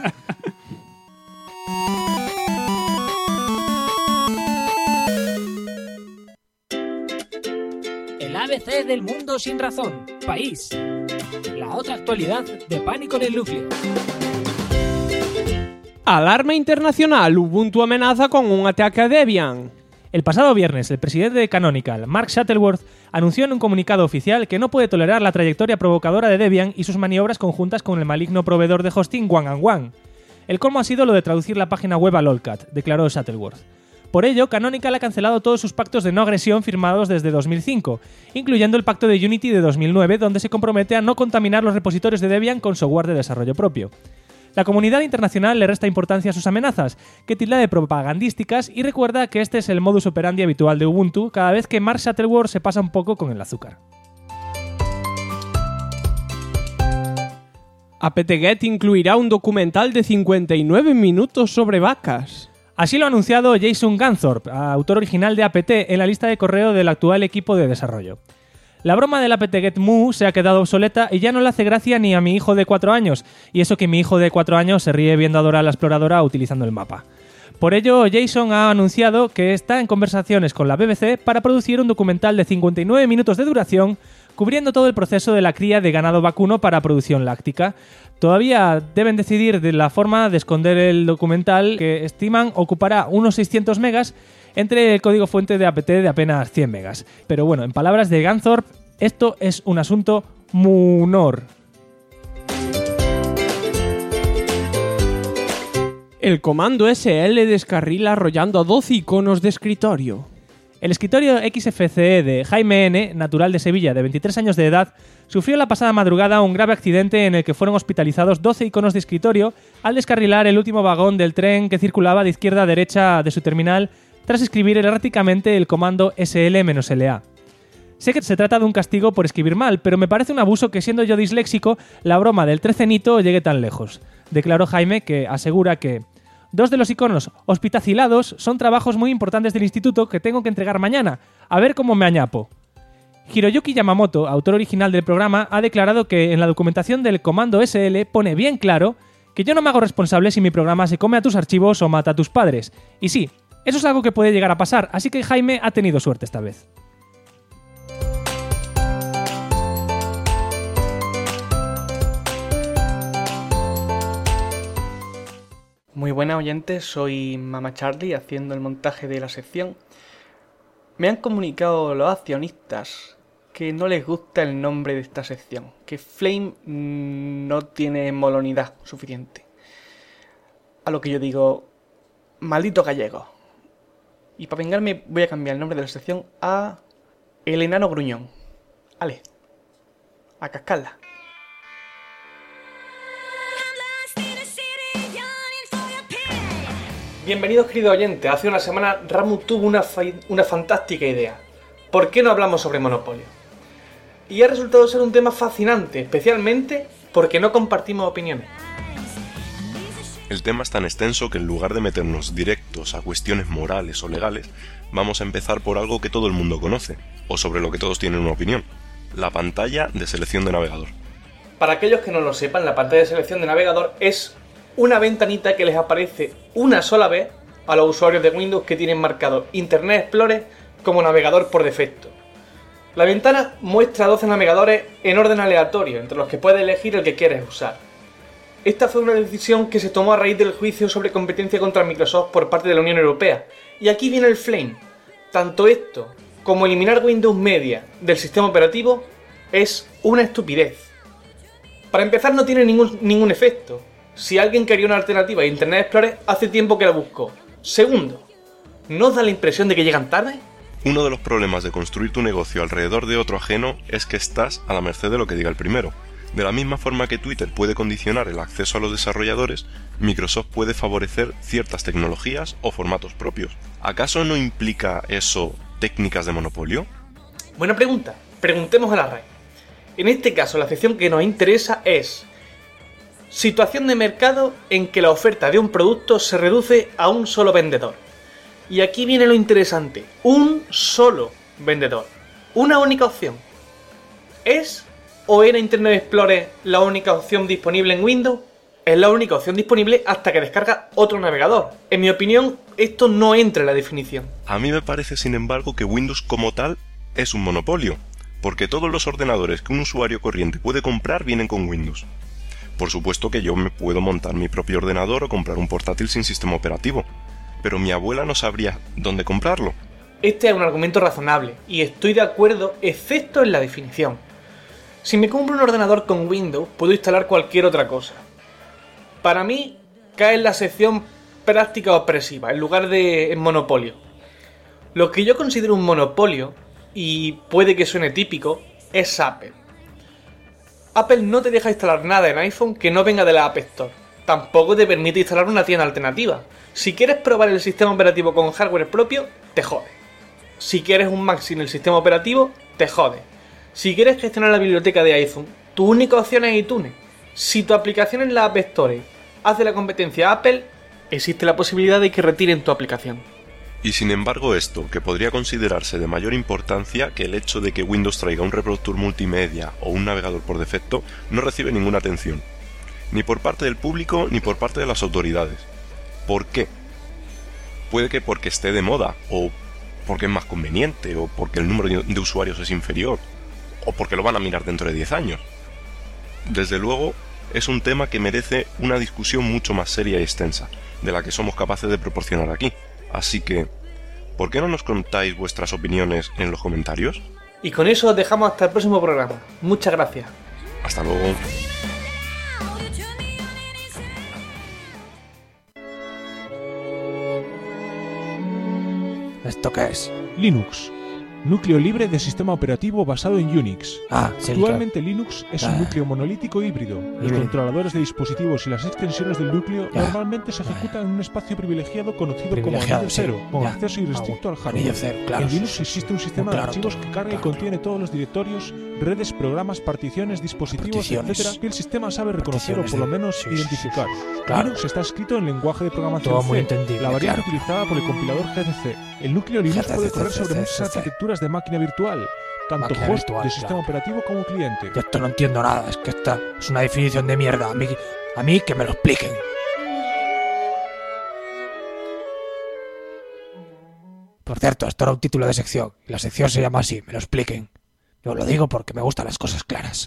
El ABC del mundo sin razón. País. La otra actualidad de Pánico en el Núcleo. Alarma internacional, Ubuntu amenaza con un ataque a Debian. El pasado viernes, el presidente de Canonical, Mark Shuttleworth, anunció en un comunicado oficial que no puede tolerar la trayectoria provocadora de Debian y sus maniobras conjuntas con el maligno proveedor de hosting One. El colmo ha sido lo de traducir la página web a lolcat, declaró Shuttleworth. Por ello, Canonical ha cancelado todos sus pactos de no agresión firmados desde 2005, incluyendo el pacto de Unity de 2009, donde se compromete a no contaminar los repositorios de Debian con software de desarrollo propio. La comunidad internacional le resta importancia a sus amenazas, que tilda de propagandísticas y recuerda que este es el modus operandi habitual de Ubuntu cada vez que Mark Shuttleworth se pasa un poco con el azúcar. apt-get incluirá un documental de 59 minutos sobre vacas. Así lo ha anunciado Jason Ganthorpe, autor original de apt, en la lista de correo del actual equipo de desarrollo. La broma del apt-get Mu se ha quedado obsoleta y ya no le hace gracia ni a mi hijo de 4 años, y eso que mi hijo de 4 años se ríe viendo a Dora la Exploradora utilizando el mapa. Por ello, Jason ha anunciado que está en conversaciones con la BBC para producir un documental de 59 minutos de duración, cubriendo todo el proceso de la cría de ganado vacuno para producción láctica. Todavía deben decidir de la forma de esconder el documental, que estiman ocupará unos 600 megas, entre el código fuente de apt de apenas 100 megas. Pero bueno, en palabras de Ganthorpe, esto es un asunto menor. El comando SL descarrila arrollando a 12 iconos de escritorio. El escritorio XFCE de Jaime N., natural de Sevilla, de 23 años de edad, sufrió la pasada madrugada un grave accidente en el que fueron hospitalizados 12 iconos de escritorio al descarrilar el último vagón del tren que circulaba de izquierda a derecha de su terminal tras escribir erráticamente el comando SL-LA. Sé que se trata de un castigo por escribir mal, pero me parece un abuso que, siendo yo disléxico, la broma del trecenito llegue tan lejos, declaró Jaime, que asegura que 2 de los iconos hospitacilados son trabajos muy importantes del instituto que tengo que entregar mañana, a ver cómo me añapo. Hiroyuki Yamamoto, autor original del programa, ha declarado que en la documentación del comando SL pone bien claro que yo no me hago responsable si mi programa se come a tus archivos o mata a tus padres. Y sí, eso es algo que puede llegar a pasar, así que Jaime ha tenido suerte esta vez. Muy buenas oyentes, soy Mama Charlie haciendo el montaje de la sección. Me han comunicado los accionistas que no les gusta el nombre de esta sección, que Flame no tiene molonidad suficiente. A lo que yo digo, maldito gallego. Y para vengarme voy a cambiar el nombre de la sección a El Enano Gruñón. Ale, a cascarla. Bienvenidos, queridos oyentes. Hace una semana Ramu tuvo una fantástica idea. ¿Por qué no hablamos sobre Monopolio? Y ha resultado ser un tema fascinante, especialmente porque no compartimos opiniones. El tema es tan extenso que en lugar de meternos directos a cuestiones morales o legales, vamos a empezar por algo que todo el mundo conoce, o sobre lo que todos tienen una opinión: la pantalla de selección de navegador. Para aquellos que no lo sepan, la pantalla de selección de navegador es una ventanita que les aparece una sola vez a los usuarios de Windows que tienen marcado Internet Explorer como navegador por defecto. La ventana muestra 12 navegadores en orden aleatorio, entre los que puedes elegir el que quieres usar. Esta fue una decisión que se tomó a raíz del juicio sobre competencia contra Microsoft por parte de la Unión Europea. Y aquí viene el Flame. Tanto esto como eliminar Windows Media del sistema operativo es una estupidez. Para empezar, no tiene ningún efecto. Si alguien quería una alternativa a Internet Explorer, hace tiempo que la buscó. Segundo, ¿no os da la impresión de que llegan tarde? Uno de los problemas de construir tu negocio alrededor de otro ajeno es que estás a la merced de lo que diga el primero. De la misma forma que Twitter puede condicionar el acceso a los desarrolladores, Microsoft puede favorecer ciertas tecnologías o formatos propios. ¿Acaso no implica eso técnicas de monopolio? Buena pregunta. Preguntemos a la RAE. En este caso, la sección que nos interesa es situación de mercado en que la oferta de un producto se reduce a un solo vendedor. Y aquí viene lo interesante. Un solo vendedor. Una única opción. ¿Es o era Internet Explorer la única opción disponible en Windows? Es la única opción disponible hasta que descarga otro navegador. En mi opinión, esto no entra en la definición. A mí me parece, sin embargo, que Windows como tal es un monopolio, porque todos los ordenadores que un usuario corriente puede comprar vienen con Windows. Por supuesto que yo me puedo montar mi propio ordenador o comprar un portátil sin sistema operativo, pero mi abuela no sabría dónde comprarlo. Este es un argumento razonable, y estoy de acuerdo, excepto en la definición. Si me compro un ordenador con Windows, puedo instalar cualquier otra cosa. Para mí, cae en la sección práctica opresiva, en lugar de en monopolio. Lo que yo considero un monopolio, y puede que suene típico, es Apple. Apple no te deja instalar nada en iPhone que no venga de la App Store. Tampoco te permite instalar una tienda alternativa. Si quieres probar el sistema operativo con hardware propio, te jode. Si quieres un Mac sin el sistema operativo, te jode. Si quieres gestionar la biblioteca de iPhone, tu única opción es iTunes. Si tu aplicación en la App Store hace la competencia a Apple, existe la posibilidad de que retiren tu aplicación. Y sin embargo esto, que podría considerarse de mayor importancia que el hecho de que Windows traiga un reproductor multimedia o un navegador por defecto, no recibe ninguna atención. Ni por parte del público ni por parte de las autoridades. ¿Por qué? Puede que porque esté de moda, o porque es más conveniente, o porque el número de usuarios es inferior, o porque lo van a mirar dentro de 10 años. Desde luego, es un tema que merece una discusión mucho más seria y extensa, de la que somos capaces de proporcionar aquí. Así que, ¿por qué no nos contáis vuestras opiniones en los comentarios? Y con eso os dejamos hasta el próximo programa. Muchas gracias. Hasta luego. ¿Esto qué es? Linux. Núcleo libre de sistema operativo basado en Unix. Sí, Actualmente Linux es un núcleo monolítico híbrido. Los controladores de dispositivos y las extensiones del núcleo normalmente se ejecutan en un espacio privilegiado conocido como anillo cero, con acceso irrestricto al hardware. Anillo cero, claro. En Linux existe un sistema de archivos que carga y contiene todos los directorios, redes, programas, particiones, dispositivos, etc. que el sistema sabe reconocer o por lo menos identificar. Linux está escrito en lenguaje de programación C, la variante utilizada por el compilador GCC. El núcleo Linux puede correr sobre muchas arquitecturas de máquina virtual, tanto host de sistema operativo como cliente. Yo esto no entiendo nada, es que esta es una definición de mierda. A mí que me lo expliquen. Por cierto, esto era un título de sección. La sección se llama así, me lo expliquen. Yo lo digo porque me gustan las cosas claras.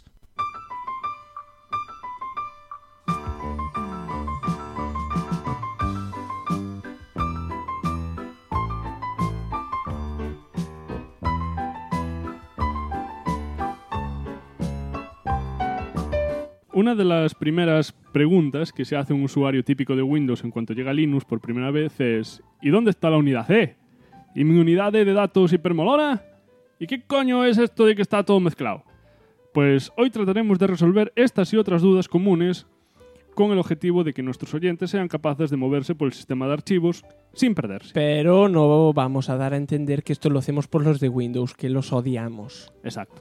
Una de las primeras preguntas que se hace un usuario típico de Windows en cuanto llega a Linux por primera vez es ¿y dónde está la unidad C? ¿Y mi unidad de datos hipermolona? ¿Y qué coño es esto de que está todo mezclado? Pues hoy trataremos de resolver estas y otras dudas comunes con el objetivo de que nuestros oyentes sean capaces de moverse por el sistema de archivos sin perderse. Pero no vamos a dar a entender que esto lo hacemos por los de Windows, que los odiamos. Exacto.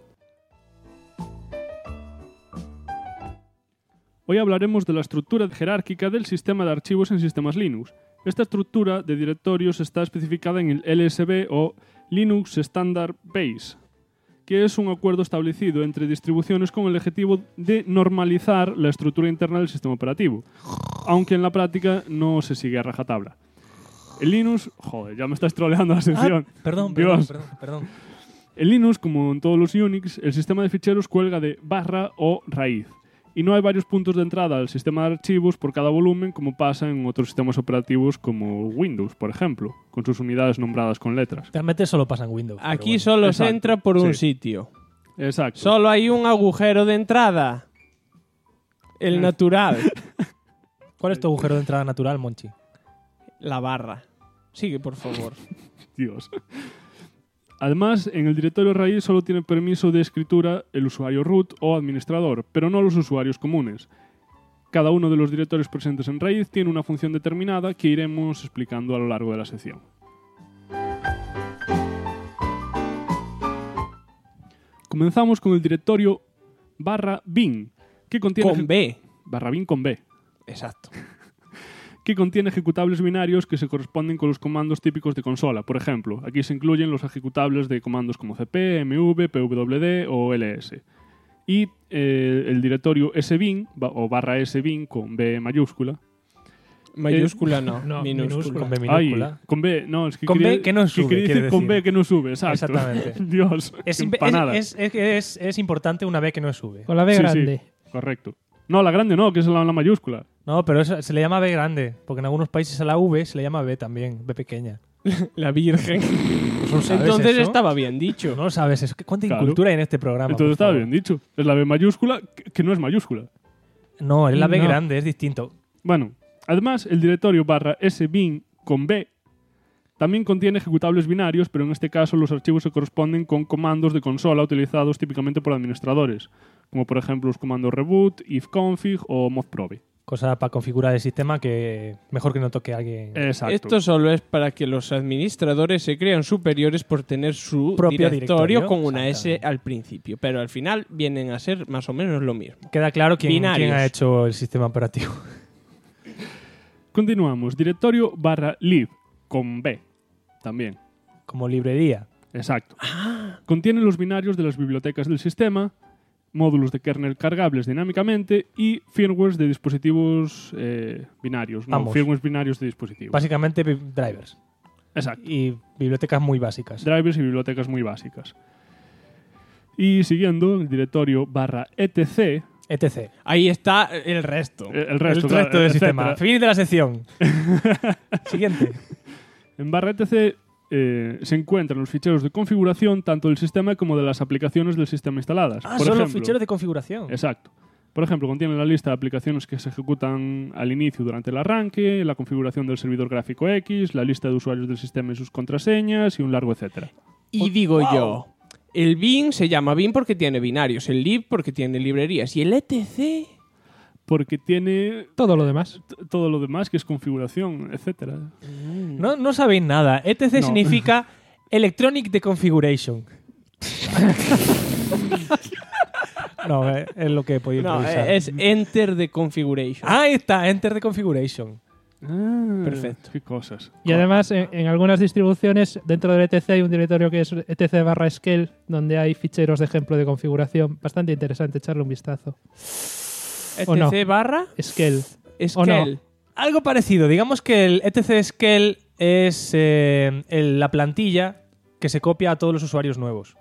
Hoy hablaremos de la estructura jerárquica del sistema de archivos en sistemas Linux. Esta estructura de directorios está especificada en el LSB o Linux Standard Base, que es un acuerdo establecido entre distribuciones con el objetivo de normalizar la estructura interna del sistema operativo, aunque en la práctica no se sigue a rajatabla. El Linux... Joder, ya me estás troleando la sección. Perdón. En Linux, como en todos los Unix, el sistema de ficheros cuelga de barra o raíz. Y no hay varios puntos de entrada al sistema de archivos por cada volumen como pasa en otros sistemas operativos como Windows, por ejemplo, con sus unidades nombradas con letras. Realmente solo pasa en Windows. Aquí solo se entra por un sitio. Exacto. Solo hay un agujero de entrada. El natural. ¿Cuál es tu agujero de entrada natural, Monchi? La barra. Sigue, por favor. Dios. Además, en el directorio raíz solo tiene permiso de escritura el usuario root o administrador, pero no los usuarios comunes. Cada uno de los directorios presentes en raíz tiene una función determinada que iremos explicando a lo largo de la sección. Comenzamos con el directorio /bin, que contiene... Con B. /bin con B. Exacto. Que contiene ejecutables binarios que se corresponden con los comandos típicos de consola. Por ejemplo, aquí se incluyen los ejecutables de comandos como cp, mv, pwd o ls. Y el directorio sbin o /sbin con B mayúscula. Mayúscula no, minúscula. Con B minúscula. Ay, con B, no, es que con quería, B que no sube. Que decir con B que no sube, exacto. Exactamente. Dios, es importante una B que no sube. Con la B grande. Sí, correcto. No, la grande no, que es la mayúscula. No, pero eso se le llama B grande, porque en algunos países a la V se le llama B también, B pequeña. La Virgen. ¿No sabes Entonces eso? estaba bien dicho. No lo sabes, eso. ¿Cuánta Claro. incultura hay en este programa? Entonces por estaba favor? bien dicho. Es la B mayúscula, que no es mayúscula. No, es la B No. grande, es distinto. Bueno, además, el directorio /sbin con B también contiene ejecutables binarios, pero en este caso los archivos se corresponden con comandos de consola utilizados típicamente por administradores, como por ejemplo los comandos reboot, ifconfig o modprobe. Cosa para configurar el sistema que mejor que no toque a alguien. Exacto. Esto solo es para que los administradores se crean superiores por tener su Propio directorio directorio, con una S exactamente. al principio, pero al final vienen a ser más o menos lo mismo. Queda claro quién Binarios. ha hecho el sistema operativo. Continuamos. Directorio /lib con B también. Como librería. Exacto. Contiene los binarios de las bibliotecas del sistema, módulos de kernel cargables dinámicamente y firmwares de dispositivos binarios. No, Vamos. firmwares binarios de dispositivos. Básicamente drivers. Exacto. Y bibliotecas muy básicas. Drivers y bibliotecas muy básicas. Y siguiendo, el directorio /etc. etc. Ahí está el resto. El resto, el claro, resto del etcétera. sistema. Fin de la sección. Siguiente. En /etc se encuentran los ficheros de configuración tanto del sistema como de las aplicaciones del sistema instaladas. Ah, Por son los ejemplo, ficheros de configuración. Exacto. Por ejemplo, contiene la lista de aplicaciones que se ejecutan al inicio durante el arranque, la configuración del servidor gráfico X, la lista de usuarios del sistema y sus contraseñas y un largo etcétera. Y digo yo, el bin se llama bin porque tiene binarios, el lib porque tiene librerías y el etc. Porque tiene todo lo demás. Todo lo demás, que es configuración, etcétera. No sabéis nada. ETC No. significa Electronic Deconfiguration. No, es lo que he podido No, improvisar. es enter the configuration. Ahí está, Enter the Configuration. Perfecto. Qué cosas. Y además, en algunas distribuciones, dentro del etc hay un directorio que es etc/scale, donde hay ficheros de ejemplo de configuración. Bastante interesante, echarle un vistazo. ¿O no? etc barra Scale. ¿O scale. no? Algo parecido. Digamos que el ETC Scale es la plantilla que se copia a todos los usuarios nuevos.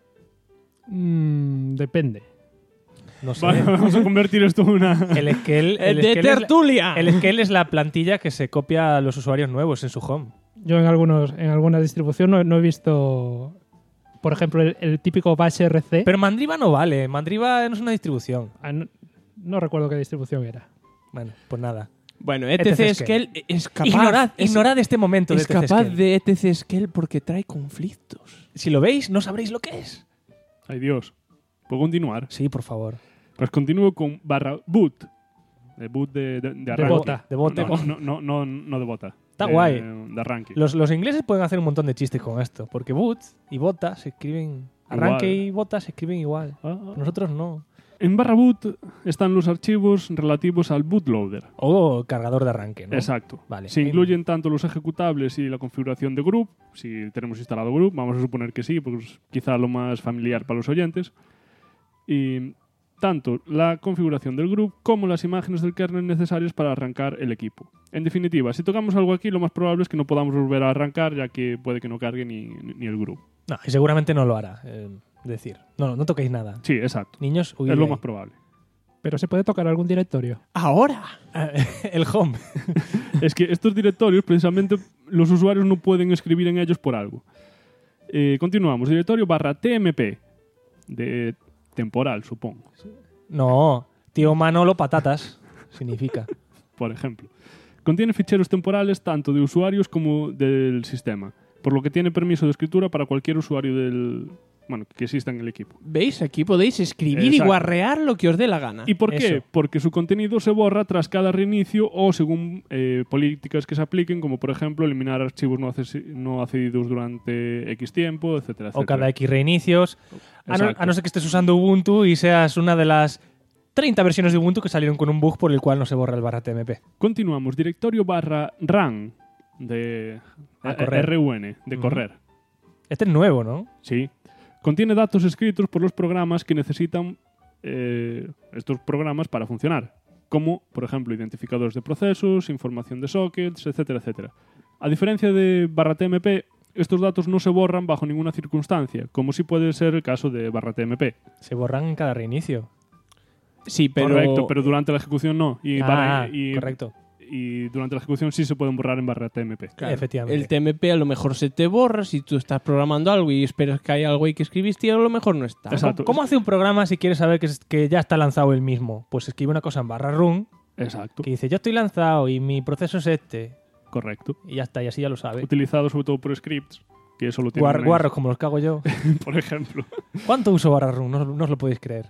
Depende. No sé. Vamos a convertir esto en una... El Scale, De tertulia. El Scale es la plantilla que se copia a los usuarios nuevos en su home. Yo en alguna distribución no he visto, por ejemplo, el típico bash RC. Pero Mandriva no vale. Mandriva no es una distribución. No recuerdo qué distribución era. Bueno, pues nada. Bueno, etc scale es capaz. Ignorad este momento Es de ETC capaz Scale. de etc scale porque trae conflictos. Si lo veis, no sabréis lo que es. Ay Dios. ¿Puedo continuar? Sí, por favor. Pues continúo con /boot. De boot de arranque. bota. De bota. No de bota. Está de, guay. De arranque. Los ingleses pueden hacer un montón de chistes con esto, porque boot y bota se escriben... Arranque Igual. y bota se escriben igual. Nosotros no. En /boot están los archivos relativos al bootloader. O cargador de arranque, ¿no? Exacto. Vale. Se incluyen tanto los ejecutables y la configuración de group, si tenemos instalado group, vamos a suponer que sí, porque es quizá lo más familiar para los oyentes. Y tanto la configuración del group como las imágenes del kernel necesarias para arrancar el equipo. En definitiva, si tocamos algo aquí, lo más probable es que no podamos volver a arrancar, ya que puede que no cargue ni el group. No, y seguramente no lo hará. Decir, no toquéis nada. Sí, exacto. Niños, huid Es de lo ahí. más probable. Pero se puede tocar algún directorio. Ahora. El home. Es que estos directorios, precisamente, los usuarios no pueden escribir en ellos por algo. Continuamos. Directorio /tmp. De temporal, supongo. No, tío Manolo patatas significa. Por ejemplo. Contiene ficheros temporales tanto de usuarios como del sistema, por lo que tiene permiso de escritura para cualquier usuario que exista en el equipo. ¿Veis? Aquí podéis escribir y Exacto. guarrear lo que os dé la gana. ¿Y por qué? Eso. Porque su contenido se borra tras cada reinicio o según políticas que se apliquen, como por ejemplo eliminar archivos no accedidos durante X tiempo, etcétera, etcétera. O cada X reinicios. Exacto. A no ser que estés usando Ubuntu y seas una de las 30 versiones de Ubuntu que salieron con un bug por el cual no se borra el /tmp. Continuamos. Directorio /run de correr. RUN, de Ujú. correr. Este es nuevo, ¿no? Sí. Contiene datos escritos por los programas que necesitan estos programas para funcionar, como, por ejemplo, identificadores de procesos, información de sockets, etcétera, etcétera. A diferencia de /tmp, estos datos no se borran bajo ninguna circunstancia, como sí puede ser el caso de /tmp. Se borran en cada reinicio. Sí, pero... Correcto, pero durante la ejecución no. Correcto. Y durante la ejecución sí se pueden borrar en barra TMP. Claro, efectivamente. El TMP a lo mejor se te borra si tú estás programando algo y esperas que haya algo ahí que escribiste y a lo mejor no está. Exacto. ¿Cómo hace un programa si quieres saber que ya está lanzado el mismo? Pues escribe una cosa en /run. Exacto. Que dice, yo estoy lanzado y mi proceso es este. Correcto. Y ya está, y así ya lo sabe. Utilizado sobre todo por scripts, que eso lo tiene. Guarros como los que hago yo. Por ejemplo. ¿Cuánto uso /run? No os lo podéis creer.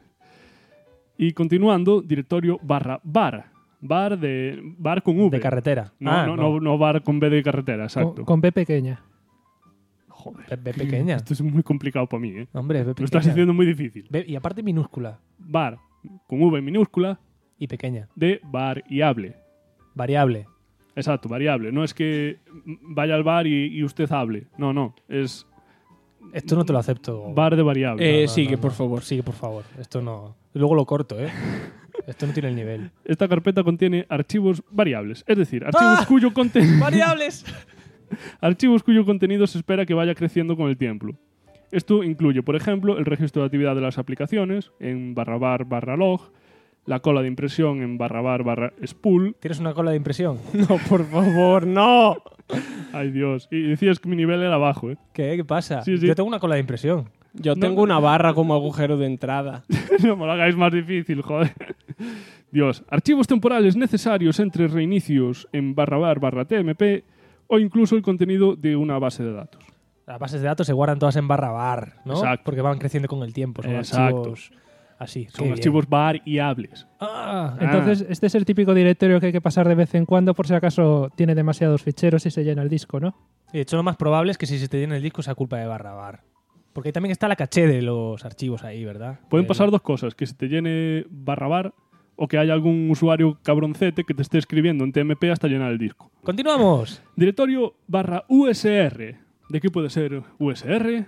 Y continuando, directorio /var. Bar con V. De carretera. No bar con B de carretera, exacto. Con B pequeña. Joder. B pequeña. Esto es muy complicado para mí, ¿eh? Hombre, B pequeña. Lo estás haciendo muy difícil. Y aparte minúscula. Bar con V minúscula. Y pequeña. De variable. Variable. Exacto, variable. No es que vaya al bar y usted hable. No. Es... Esto no te lo acepto. Bar de variable. Sigue, por favor. Sigue, por favor. Esto no... Luego lo corto, ¿eh? Esto no tiene el nivel. Esta carpeta contiene archivos variables. Es decir, archivos cuyo contenido... ¡Variables! Archivos cuyo contenido se espera que vaya creciendo con el tiempo. Esto incluye, por ejemplo, el registro de actividad de las aplicaciones en /var/log, la cola de impresión en /var/spool. ¿Tienes una cola de impresión? No, por favor, no. Ay, Dios. Y decías que mi nivel era bajo, ¿eh? ¿Qué pasa? Sí. Yo tengo una cola de impresión. Yo tengo una barra como agujero de entrada. No me lo hagáis más difícil, joder. Dios. Archivos temporales necesarios entre reinicios en /var/tmp o incluso el contenido de una base de datos. Las bases de datos se guardan todas en /var, ¿no? Exacto. Porque van creciendo con el tiempo. Son Exacto. archivos así. Son archivos variables. Entonces, este es el típico directorio que hay que pasar de vez en cuando por si acaso tiene demasiados ficheros y se llena el disco, ¿no? De hecho, lo más probable es que si se te llena el disco sea culpa de /var. Porque también está la caché de los archivos ahí, ¿verdad? Pueden pasar dos cosas, que se te llene /var o que haya algún usuario cabroncete que te esté escribiendo en TMP hasta llenar el disco. ¡Continuamos! Directorio /usr. ¿De qué puede ser USR?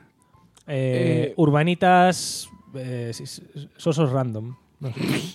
Urbanitas... sosos random. No sé.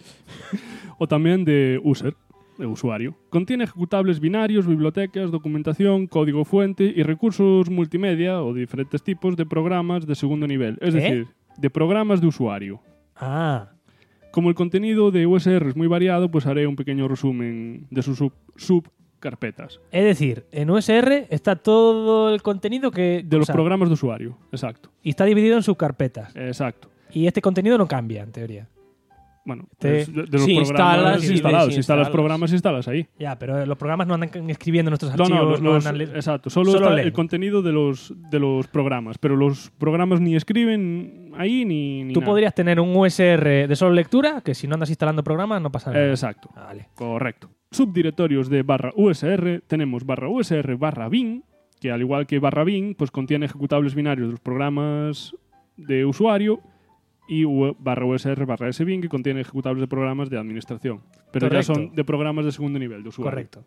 O también de user, de usuario. Contiene ejecutables binarios, bibliotecas, documentación, código fuente y recursos multimedia o de diferentes tipos de programas de segundo nivel. Es decir, de programas de usuario. Como el contenido de USR es muy variado, pues haré un pequeño resumen de sus subcarpetas. Es decir, en USR está todo el contenido que... De los programas de usuario, exacto. Y está dividido en subcarpetas. Exacto. Y este contenido no cambia, en teoría. Bueno, de los programas instalas programas, instalas ahí. Ya, pero los programas no andan escribiendo nuestros archivos. Exacto, solo está el contenido de los programas, pero los programas ni escriben ahí ni Tú nada. podrías tener un USR de solo lectura, que si no andas instalando programas no pasa nada. Exacto, vale. Correcto. Subdirectorios de /usr tenemos /usr/bin, que al igual que /bin, pues contiene ejecutables binarios de los programas de usuario, y /usr/sbin, que contiene ejecutables de programas de administración. Pero Correcto. ya son de programas de segundo nivel de usuario. Correcto.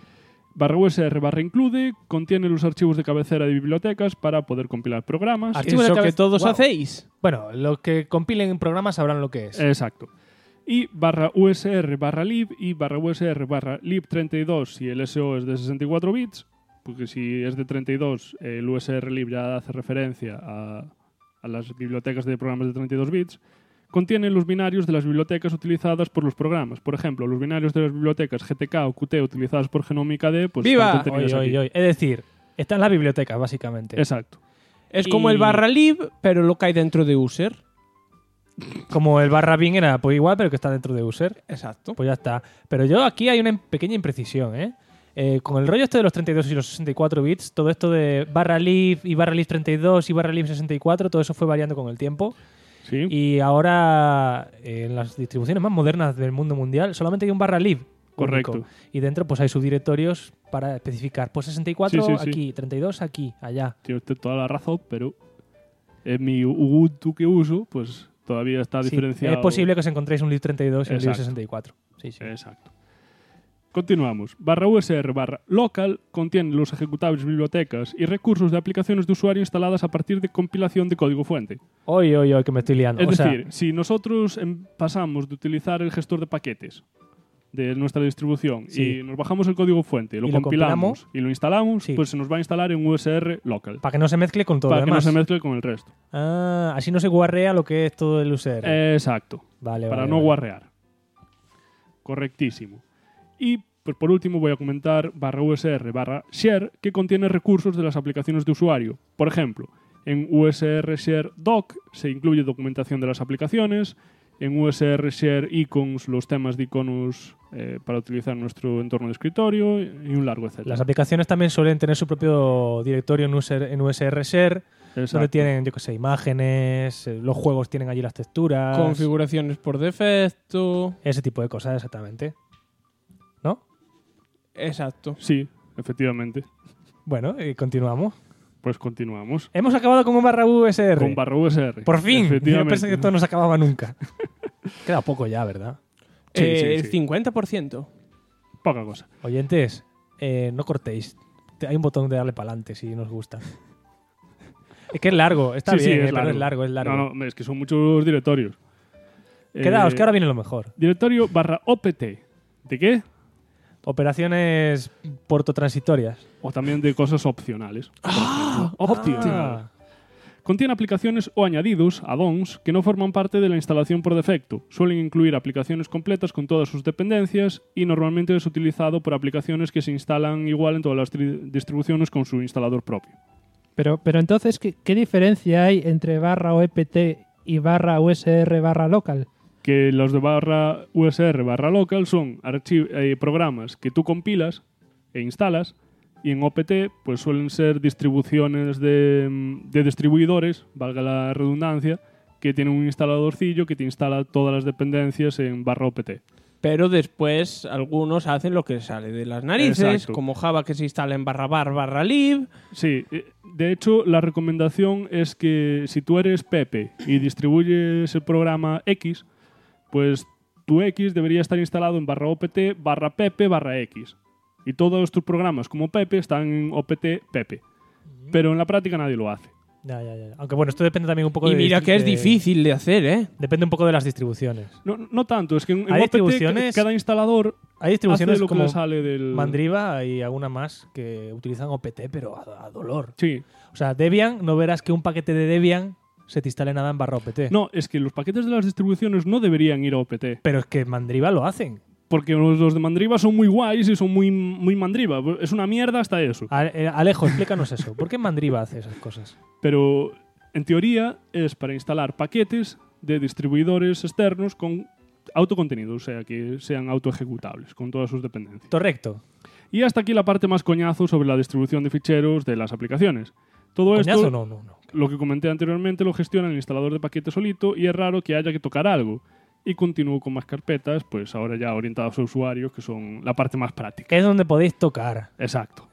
/usr/include contiene los archivos de cabecera de bibliotecas para poder compilar programas. Archivos ¿Eso que todos hacéis? Bueno, los que compilen programas sabrán lo que es. Exacto. Y /usr/lib y /usr/lib32 si el SO es de 64 bits, porque si es de 32 el usr/lib ya hace referencia a las bibliotecas de programas de 32 bits, contienen los binarios de las bibliotecas utilizadas por los programas. Por ejemplo, los binarios de las bibliotecas GTK o Qt utilizadas por Genómica D, pues ¡viva! están contenidos aquí. Es decir, están las bibliotecas, básicamente. Exacto. Es como el /lib, pero lo que hay dentro de user. Como el /bin era pues igual, pero que está dentro de user. Exacto. Pues ya está. Pero yo aquí hay una pequeña imprecisión, ¿eh? Con el rollo este de los 32 y los 64 bits, todo esto de /lib y /lib32 y /lib64, todo eso fue variando con el tiempo. Sí. Y ahora, en las distribuciones más modernas del mundo mundial, solamente hay un /lib. Correcto. Único. Y dentro pues hay subdirectorios para especificar. Pues 64 Sí. aquí, 32 aquí, allá. Tiene usted toda la razón, pero en mi Ubuntu que uso, pues todavía está Sí, diferenciado. es posible que os encontréis un lib32 y un Exacto. lib64. Sí. Exacto. Continuamos. /usr/local contiene los ejecutables bibliotecas y recursos de aplicaciones de usuario instaladas a partir de compilación de código fuente. Oye, que me estoy liando. Es decir, si nosotros pasamos de utilizar el gestor de paquetes de nuestra distribución Sí. y nos bajamos el código fuente, lo Y lo compilamos y lo instalamos, Sí. pues se nos va a instalar en USR local. Para que no se mezcle con todo lo Para que no demás. se mezcle con el resto. Ah, así no se guarrea lo que es todo el USR. Exacto. Vale, Para vale, no vale. guarrear. Correctísimo. Y pues por último voy a comentar /USR/share, que contiene recursos de las aplicaciones de usuario. Por ejemplo, en USR Share Doc se incluye documentación de las aplicaciones, en USR Share Icons los temas de iconos para utilizar en nuestro entorno de escritorio y un largo etcétera. Las aplicaciones también suelen tener su propio directorio en USR Share, donde Exacto. tienen, yo que sé, imágenes, los juegos tienen allí las texturas. Configuraciones por defecto. Ese tipo de cosas, exactamente. ¿No? Exacto. Sí, efectivamente. Bueno, y continuamos. Pues continuamos. Hemos acabado con un /USR. Con /USR. Por fin. Yo Efectivamente. pensé que esto no se acababa nunca. Queda poco ya, ¿verdad? Sí, El sí. 50%. Poca cosa. Oyentes, no cortéis. Hay un botón de darle para adelante si nos gusta. Es que es largo, está Sí, bien, sí, pero es largo, es largo. No, es que son muchos directorios. Quedaos, que ahora viene lo mejor. Directorio /opt. ¿De qué? Operaciones portotransitorias. O también de cosas opcionales. Optional. Contiene aplicaciones o añadidos, add-ons, que no forman parte de la instalación por defecto. Suelen incluir aplicaciones completas con todas sus dependencias y normalmente es utilizado por aplicaciones que se instalan igual en todas las distribuciones con su instalador propio. Pero entonces, ¿qué diferencia hay entre /opt y /usr/local? Que los de /usr/local son programas que tú compilas e instalas, y en OPT pues suelen ser distribuciones de distribuidores, valga la redundancia, que tienen un instaladorcillo que te instala todas las dependencias en /opt. Pero después algunos hacen lo que sale de las narices, Exacto. como Java que se instala en /var/lib. Sí, de hecho la recomendación es que si tú eres Pepe y distribuyes el programa X, pues tu X debería estar instalado en /opt/pepe/x. Y todos tus programas como Pepe están en opt Pepe. Pero en la práctica nadie lo hace. Ya. Aunque bueno, esto depende también un poco Y de... mira que es difícil de hacer, ¿eh? Depende un poco de las distribuciones. No tanto, es que en Hay OPT distribuciones- cada instalador Hay distribuciones hace lo que como le sale del... Mandriva y alguna más que utilizan OPT, pero a dolor. Sí. O sea, Debian, no verás que un paquete de Debian se te instale nada en /opt. No, es que los paquetes de las distribuciones no deberían ir a OPT. Pero es que Mandriva lo hacen. Porque los de Mandriva son muy guays y son muy Mandriva. Es una mierda hasta eso. Alejo, explícanos eso. ¿Por qué Mandriva hace esas cosas? Pero en teoría es para instalar paquetes de distribuidores externos con autocontenido, o sea, que sean autoejecutables con todas sus dependencias. Correcto. Y hasta aquí la parte más coñazo sobre la distribución de ficheros de las aplicaciones. Todo ¿Coñazo? esto, No. lo que comenté anteriormente, lo gestiona el instalador de paquetes solito y es raro que haya que tocar algo. Y continúo con más carpetas, pues ahora ya orientadas a usuarios, que son la parte más práctica. Es donde podéis tocar. Exacto.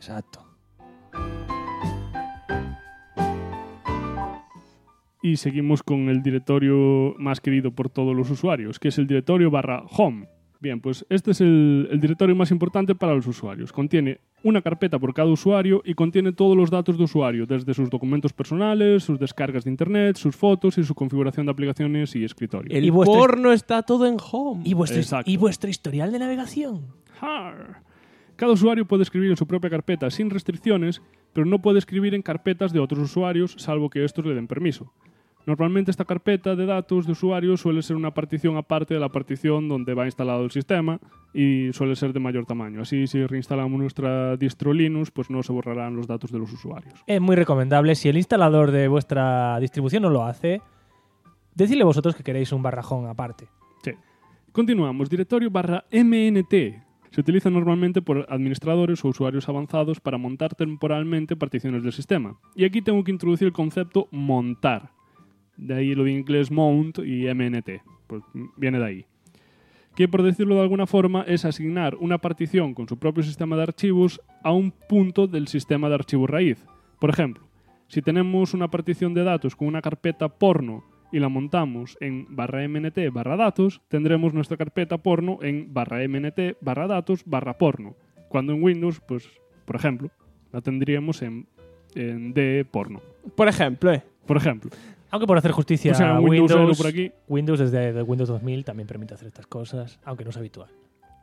Y seguimos con el directorio más querido por todos los usuarios, que es el directorio /home. Bien, pues este es el directorio más importante para los usuarios. Contiene una carpeta por cada usuario y contiene todos los datos de usuario, desde sus documentos personales, sus descargas de internet, sus fotos y su configuración de aplicaciones y escritorio. El porno está todo en home. ¿Y Exacto. vuestro historial de navegación? Cada usuario puede escribir en su propia carpeta sin restricciones, pero no puede escribir en carpetas de otros usuarios, salvo que estos le den permiso. Normalmente esta carpeta de datos de usuario suele ser una partición aparte de la partición donde va instalado el sistema y suele ser de mayor tamaño. Así, si reinstalamos nuestra distro Linux, pues no se borrarán los datos de los usuarios. Es muy recomendable. Si el instalador de vuestra distribución no lo hace, decidle vosotros que queréis un /home aparte. Sí. Continuamos. Directorio /mnt. Se utiliza normalmente por administradores o usuarios avanzados para montar temporalmente particiones del sistema. Y aquí tengo que introducir el concepto montar. De ahí lo de inglés mount y MNT. Pues viene de ahí. Que, por decirlo de alguna forma, es asignar una partición con su propio sistema de archivos a un punto del sistema de archivo raíz. Por ejemplo, si tenemos una partición de datos con una carpeta porno y la montamos en /mnt/datos, tendremos nuestra carpeta porno en /mnt/datos/porno. Cuando en Windows, pues, por ejemplo, la tendríamos en de porno. Por ejemplo. Aunque por hacer justicia O sea, a Windows Windows, por aquí. Windows desde Windows 2000 también permite hacer estas cosas, aunque no es habitual.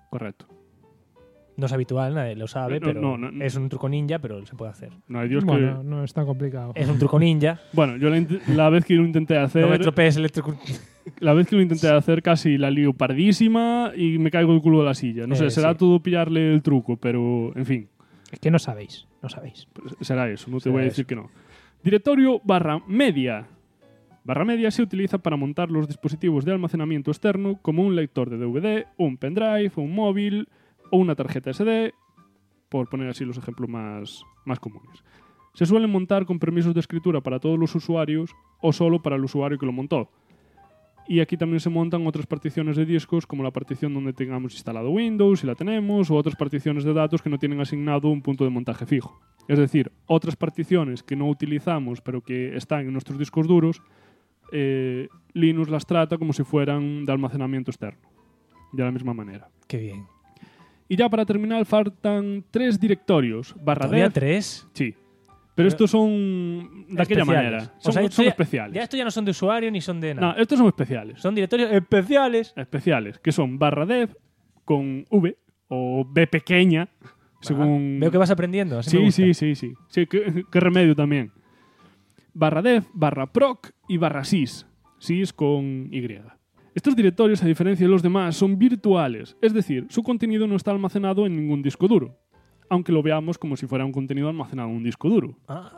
Correcto. No es habitual, nadie lo sabe, pero es un truco ninja, pero se puede hacer. No hay Dios Bueno, que... no es tan complicado. Es un truco ninja. Bueno, yo la vez que lo intenté hacer... No me tropees La vez que lo intenté hacer casi la lío pardísima y me caigo del culo de la silla. No sé, será todo pillarle el truco, pero en fin. Es que no sabéis. Pues será eso, no te voy a decir que no. Directorio /media. /media se utiliza para montar los dispositivos de almacenamiento externo como un lector de DVD, un pendrive, un móvil o una tarjeta SD, por poner así los ejemplos más comunes. Se suelen montar con permisos de escritura para todos los usuarios o solo para el usuario que lo montó. Y aquí también se montan otras particiones de discos, como la partición donde tengamos instalado Windows, si la tenemos, o otras particiones de datos que no tienen asignado un punto de montaje fijo. Es decir, otras particiones que no utilizamos pero que están en nuestros discos duros, Linux las trata como si fueran de almacenamiento externo. De la misma manera. Qué bien. Y ya para terminar faltan 3 directorios. ¿Todavía 3? Sí. Pero estos son de aquella manera. Son especiales. Ya estos ya no son de usuario ni son de nada. No, estos son especiales. Son directorios especiales. Especiales, que son /dev con V o B pequeña, según... Veo que vas aprendiendo. Así Sí. Sí, qué remedio también. /dev, /proc y /sys. Sys con Y. Estos directorios, a diferencia de los demás, son virtuales, es decir, su contenido no está almacenado en ningún disco duro, aunque lo veamos como si fuera un contenido almacenado en un disco duro.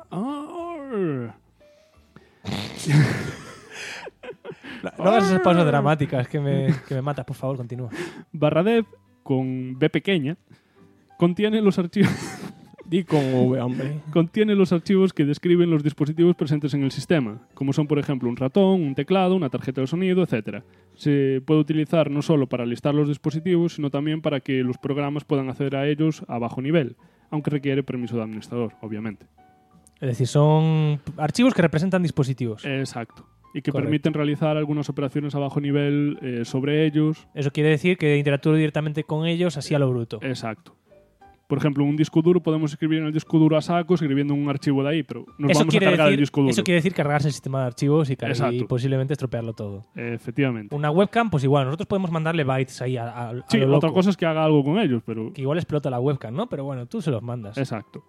No hagas esas pausas dramáticas que me matas, por favor, continúa. /dev con B pequeña contiene los archivos... Di con V, hombre. Contiene los archivos que describen los dispositivos presentes en el sistema, como son, por ejemplo, un ratón, un teclado, una tarjeta de sonido, etc. Se puede utilizar no solo para listar los dispositivos, sino también para que los programas puedan acceder a ellos a bajo nivel, aunque requiere permiso de administrador, obviamente. Es decir, son archivos que representan dispositivos. Exacto. Y que permiten realizar algunas operaciones a bajo nivel sobre ellos. Eso quiere decir que interactúo directamente con ellos así a lo bruto. Exacto. Por ejemplo, un disco duro podemos escribir en el disco duro a saco escribiendo un archivo de ahí, pero nos vamos a cargar el disco duro. Eso quiere decir cargarse el sistema de archivos y posiblemente estropearlo todo. Efectivamente. Una webcam, pues igual, nosotros podemos mandarle bytes ahí a sí, lo loco. Otra cosa es que haga algo con ellos, pero... Que igual explota la webcam, ¿no? Pero bueno, tú se los mandas. Exacto.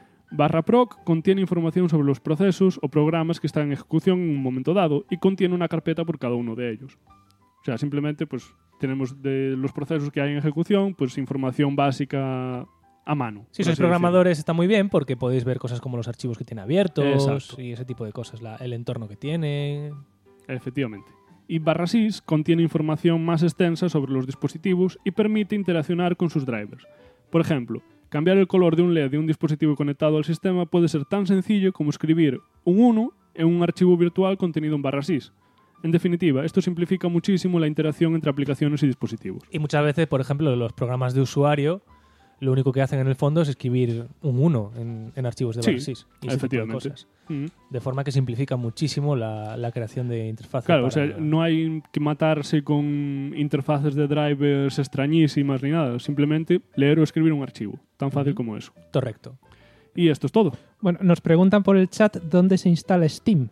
/proc contiene información sobre los procesos o programas que están en ejecución en un momento dado y contiene una carpeta por cada uno de ellos. O sea, simplemente pues tenemos de los procesos que hay en ejecución, pues información básica a mano. Si sois programadores está muy bien porque podéis ver cosas como los archivos que tiene abiertos. Exacto. Y ese tipo de cosas, el entorno que tiene. Efectivamente. Y /sys contiene información más extensa sobre los dispositivos y permite interaccionar con sus drivers. Por ejemplo, cambiar el color de un LED de un dispositivo conectado al sistema puede ser tan sencillo como escribir un 1 en un archivo virtual contenido en /sys. En definitiva, esto simplifica muchísimo la interacción entre aplicaciones y dispositivos. Y muchas veces, por ejemplo, los programas de usuario, lo único que hacen en el fondo es escribir un 1 en archivos de /sys. Sí, efectivamente. De forma que simplifica muchísimo la creación de interfaces. Claro, o sea, no hay que matarse con interfaces de drivers extrañísimas ni nada. Simplemente leer o escribir un archivo. Tan fácil como eso. Correcto. Y esto es todo. Bueno, nos preguntan por el chat dónde se instala Steam.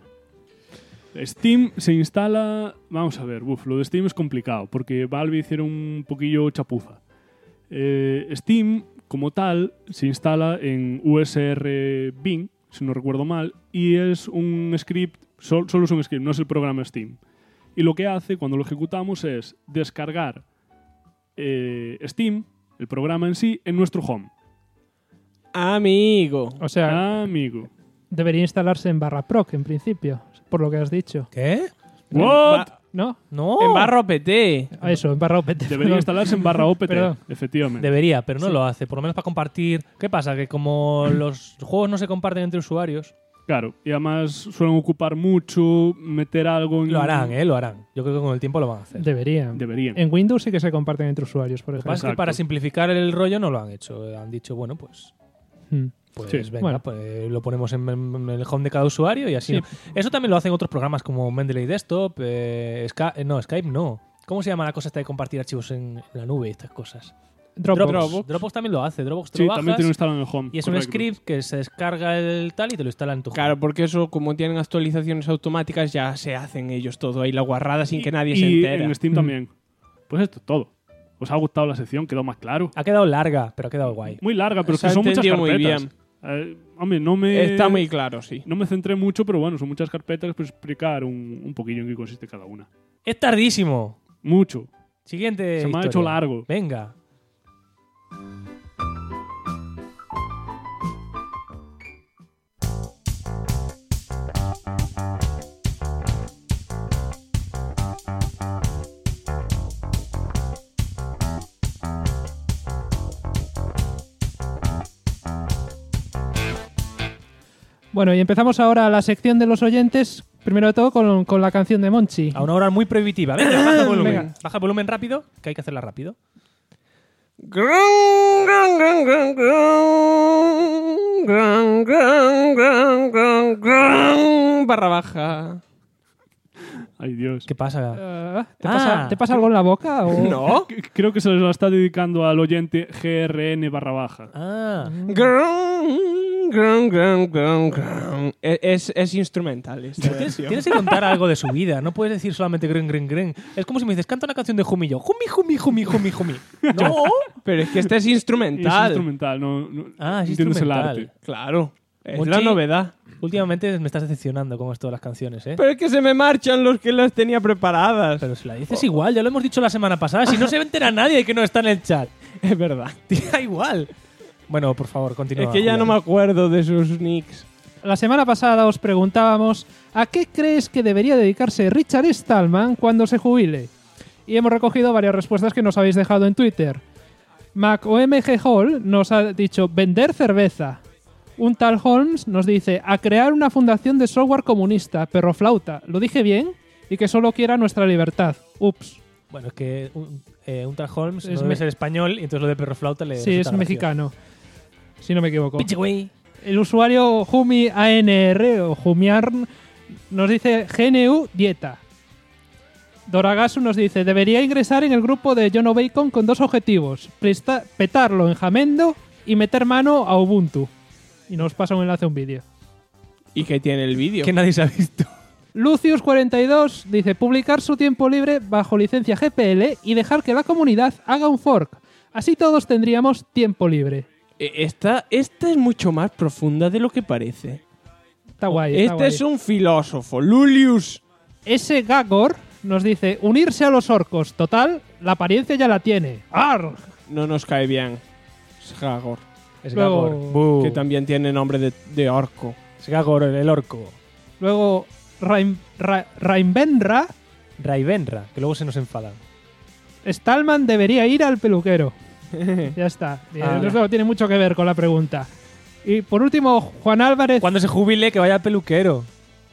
Steam se instala... Vamos a ver, lo de Steam es complicado porque Valve hicieron un poquillo chapuza. Steam, como tal, se instala en USR Bin, si no recuerdo mal, y es un script, solo es un script, no es el programa Steam. Y lo que hace cuando lo ejecutamos es descargar Steam, el programa en sí, en nuestro home. Amigo. O sea, amigo. Debería instalarse en /proc, en principio, por lo que has dicho. ¿Qué? ¿What? ¿No? No. En /opt. Eso, en /opt. Debería instalarse en /opt, efectivamente. Debería, pero no lo hace. Por lo menos para compartir. ¿Qué pasa? Que como los juegos no se comparten entre usuarios... Claro, y además suelen ocupar mucho, meter algo en... Lo harán, lo harán. Yo creo que con el tiempo lo van a hacer. Deberían. En Windows sí que se comparten entre usuarios, por ejemplo. Lo que pasa Exacto. es que para simplificar el rollo no lo han hecho. Han dicho, bueno, pues... Pues sí. venga, Bueno. pues lo ponemos en el home de cada usuario y así. Sí. ¿No? Eso también lo hacen otros programas como Mendeley Desktop, Skype no. ¿Cómo se llama la cosa esta de compartir archivos en la nube y estas cosas? Dropbox también lo hace. Dropbox te lo bajas también te lo instalan en el home. y es correcto. un script que se descarga el tal y te lo instala en tu home. Claro, porque eso, como tienen actualizaciones automáticas, ya se hacen ellos todo ahí la guarrada sin que nadie se Y entere. en Steam también. Pues esto, todo. ¿Os ha gustado la sección? ¿Quedó más claro? Ha quedado larga, pero ha quedado guay. Muy larga, pero es Se que ha son muchas entendido carpetas. muy bien. Hombre, no me... Está muy claro, sí. No me centré mucho, pero bueno, son muchas carpetas, pues explicar un poquillo en qué consiste cada una. Es tardísimo. Mucho. Siguiente Se me ha historia. hecho largo. Venga. Bueno, y empezamos ahora la sección de los oyentes. Primero de todo con la canción de Monchi. A una hora muy prohibitiva. Venga, baja el volumen. Venga. Baja el volumen rápido, que hay que hacerla rápido. Barra baja. Ay, Dios. ¿Qué pasa? ¿Te pasa algo en la boca? O... No. Creo que se lo está dedicando al oyente GRN_baja. Ah. Es instrumental. Tienes que contar algo de su vida. No puedes decir solamente gren, gren, gren. Es como si me dices, canta una canción de Jumillo. Jumi. No. Pero es que este es instrumental. Es instrumental, no Es entiendes el instrumental. arte. Claro. Es Monchi, la novedad. Últimamente me estás decepcionando con esto de las canciones, ¿eh? Pero es que se me marchan los que las tenía preparadas. Pero si la dices igual, ya lo hemos dicho la semana pasada. Si no se entera nadie de que no está en el chat. Es verdad. Tira igual. Bueno, por favor, continúa. Es que ya no me acuerdo de sus nicks. La semana pasada os preguntábamos ¿a qué crees que debería dedicarse Richard Stallman cuando se jubile? Y hemos recogido varias respuestas que nos habéis dejado en Twitter. MacOMG Hall nos ha dicho vender cerveza. Un tal Holmes nos dice a crear una fundación de software comunista, perroflauta. ¿Lo dije bien? Y que solo quiera nuestra libertad. Ups. Bueno, es que un tal Holmes no debe ser español y entonces lo de perroflauta le Sí, es resulta mexicano. Si no me equivoco. Pinche güey. El usuario JumiANR o Jumiarn nos dice GNU dieta. Doragasu nos dice debería ingresar en el grupo de Jono Bacon con dos objetivos. Petarlo en Jamendo y meter mano a Ubuntu. Y nos pasa un enlace a un vídeo. ¿Y qué tiene el vídeo? Que nadie se ha visto. Lucius42 dice publicar su tiempo libre bajo licencia GPL y dejar que la comunidad haga un fork. Así todos tendríamos tiempo libre. Esta es mucho más profunda de lo que parece. Está guay. Este guay. es un filósofo, Lulius. Ese Gagor nos dice unirse a los orcos. Total, la apariencia ya la tiene. ¡Arg! No nos cae bien. Es Gagor. Es Luego- Gagor. Que también tiene nombre de orco. Es Gagor, el orco. Luego Raimbenra. Raivenra, que luego se nos enfadan. Stallman debería ir al peluquero. Ya está. Eso tiene mucho que ver con la pregunta. Y por último, Juan Álvarez. Cuando se jubile, que vaya al peluquero.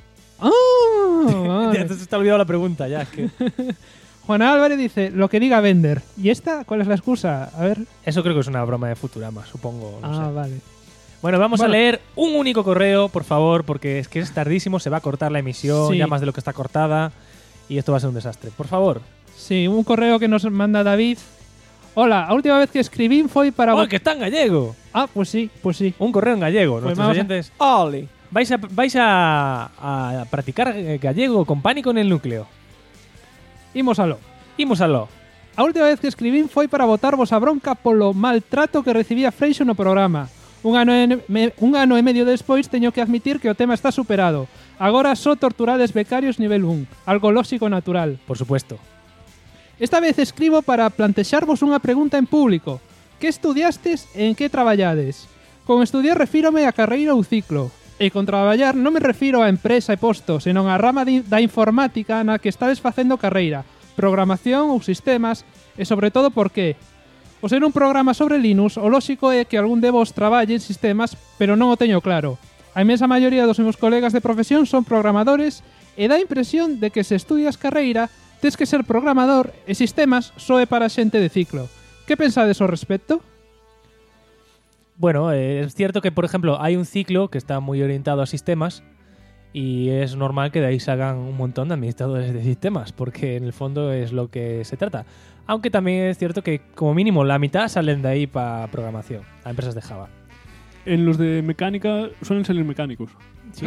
¡Ah! Ya te está olvidado la pregunta, ya. Es que... Juan Álvarez dice, lo que diga Bender. ¿Y esta? ¿Cuál es la excusa? A ver. Eso creo que es una broma de Futurama, supongo. No sé. Vale. Bueno, vamos Bueno. a leer un único correo, por favor, porque es que es tardísimo, se va a cortar la emisión, Sí. ya más de lo que está cortada, y esto va a ser un desastre. Por favor. Sí, un correo que nos manda David. Hola, la última vez que escribí fue para... ¡Oh, que está en gallego! Ah, pues sí. Un correo en gallego. Pues Nuestros vamos a- oyentes... ¡Oli! Vais a practicar gallego con Pánico en el núcleo. Imos aló. A última vez que escribín foi para botarvos a bronca polo maltrato que recibía Freixo no programa. Un ano e medio despois teño que admitir que o tema está superado. Agora só torturades becarios nivel 1, algo lóxico e natural. Por supuesto. Esta vez escribo para plantexarvos unha pregunta en público. Que estudiastes e en que traballades? Con estudiar refírome a carreira ou ciclo. E con traballar non me refiro a empresa e posto, senón a rama da informática na que estades facendo carreira, programación ou sistemas, e sobre todo por que. O ser un programa sobre Linux, o lóxico é que algún de vos traballe en sistemas, pero non o teño claro. A inmensa maioría dos meus colegas de profesión son programadores e dá a impresión de que se estudias carreira tes que ser programador e sistemas só é para xente de ciclo. Que pensades ao respecto? Bueno, es cierto que, por ejemplo, hay un ciclo que está muy orientado a sistemas y es normal que de ahí salgan un montón de administradores de sistemas, porque en el fondo es lo que se trata. Aunque también es cierto que, como mínimo, la mitad salen de ahí para programación, a empresas de Java. En los de mecánica suelen salir mecánicos. ¿Sí?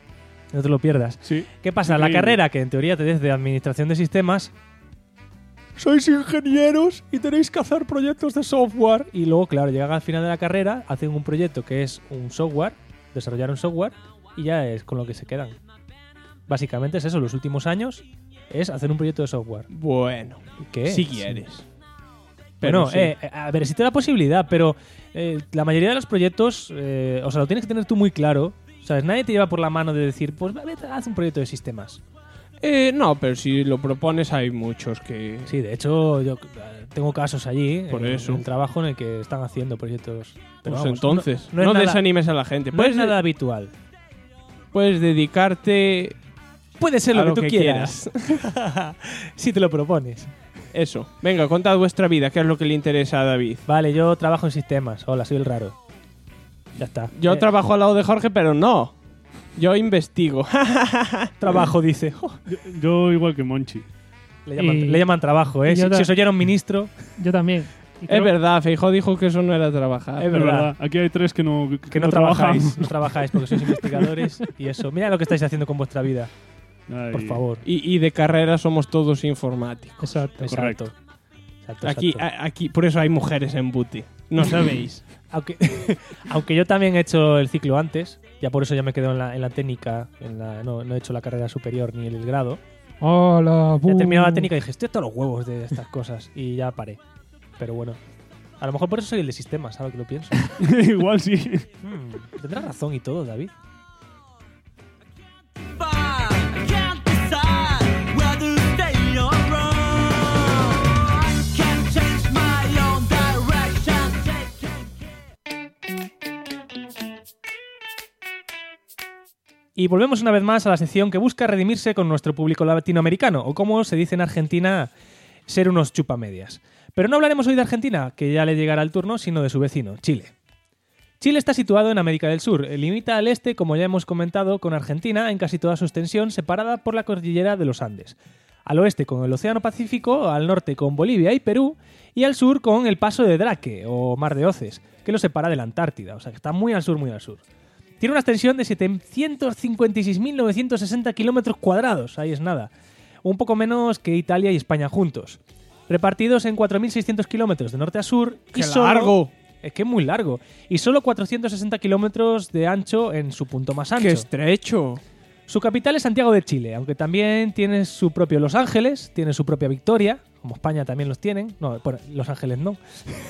No te lo pierdas. Sí. ¿Qué pasa? Increíble. La carrera que en teoría te des de administración de sistemas sois ingenieros y tenéis que hacer proyectos de software. Y luego, claro, llegan al final de la carrera, hacen un proyecto que es un software, desarrollar un software, y ya es con lo que se quedan. Básicamente es eso, los últimos años es hacer un proyecto de software. Bueno, ¿qué? Si quieres. Pero Sí. a ver, existe la posibilidad, pero la mayoría de los proyectos, o sea, lo tienes que tener tú muy claro. ¿Sabes? Nadie te lleva por la mano de decir, pues vete, haz un proyecto de sistemas. No, pero si lo propones hay muchos que... Sí, de hecho, yo tengo casos allí, Por eso. en el trabajo en el que están haciendo proyectos. Pero Pues vamos, entonces, no es no nada- desanimes a la gente. No es nada habitual. Puedes dedicarte... Puede ser a lo que tú quieras. Si te lo propones. Eso. Venga, contad vuestra vida, qué es lo que le interesa a David. Vale, yo trabajo en sistemas. Hola, soy el raro. Ya está. Yo trabajo al lado de Jorge, pero no. Yo investigo. Trabajo, dice. Yo igual que Monchi. Le llaman trabajo, ¿eh? y yo Si os oyera un ministro... Yo también. Y Es creo- verdad, Feijóo dijo que eso no era trabajar. Es verdad. Aquí hay tres que no trabajáis. trabajamos. No trabajáis porque sois investigadores y eso. Mira lo que estáis haciendo con vuestra vida. Ay. Por favor. Y de carrera somos todos informáticos. Exacto. Exacto. Aquí, aquí, por eso hay mujeres en Buti. No sabéis. Aunque yo también he hecho el ciclo antes, ya por eso ya me quedo en la técnica, no he hecho la carrera superior ni el grado. Hola, Ya he terminado la técnica y dije, estoy hasta los huevos de estas cosas y ya paré. Pero bueno, a lo mejor por eso soy el de sistemas, ahora que lo pienso. Igual sí. Tendrás razón y todo, David. Y volvemos una vez más a la sección que busca redimirse con nuestro público latinoamericano, o como se dice en Argentina, ser unos chupamedias. Pero no hablaremos hoy de Argentina, que ya le llegará el turno, sino de su vecino, Chile. Chile está situado en América del Sur, limita al este, como ya hemos comentado, con Argentina en casi toda su extensión, separada por la cordillera de los Andes. Al oeste con el Océano Pacífico, al norte con Bolivia y Perú, y al sur con el paso de Drake, o Mar de Oces, que lo separa de la Antártida, o sea que está muy al sur, muy al sur. Tiene una extensión de 756.960 kilómetros cuadrados, ahí es nada. Un poco menos que Italia y España juntos. Repartidos en 4.600 kilómetros de norte a sur. ¡Qué largo! Es que es muy largo. Y solo 460 kilómetros de ancho en su punto más ancho. ¡Qué estrecho! Su capital es Santiago de Chile, aunque también tiene su propio Los Ángeles, tiene su propia Victoria, como España también los tienen. No, bueno, Los Ángeles no.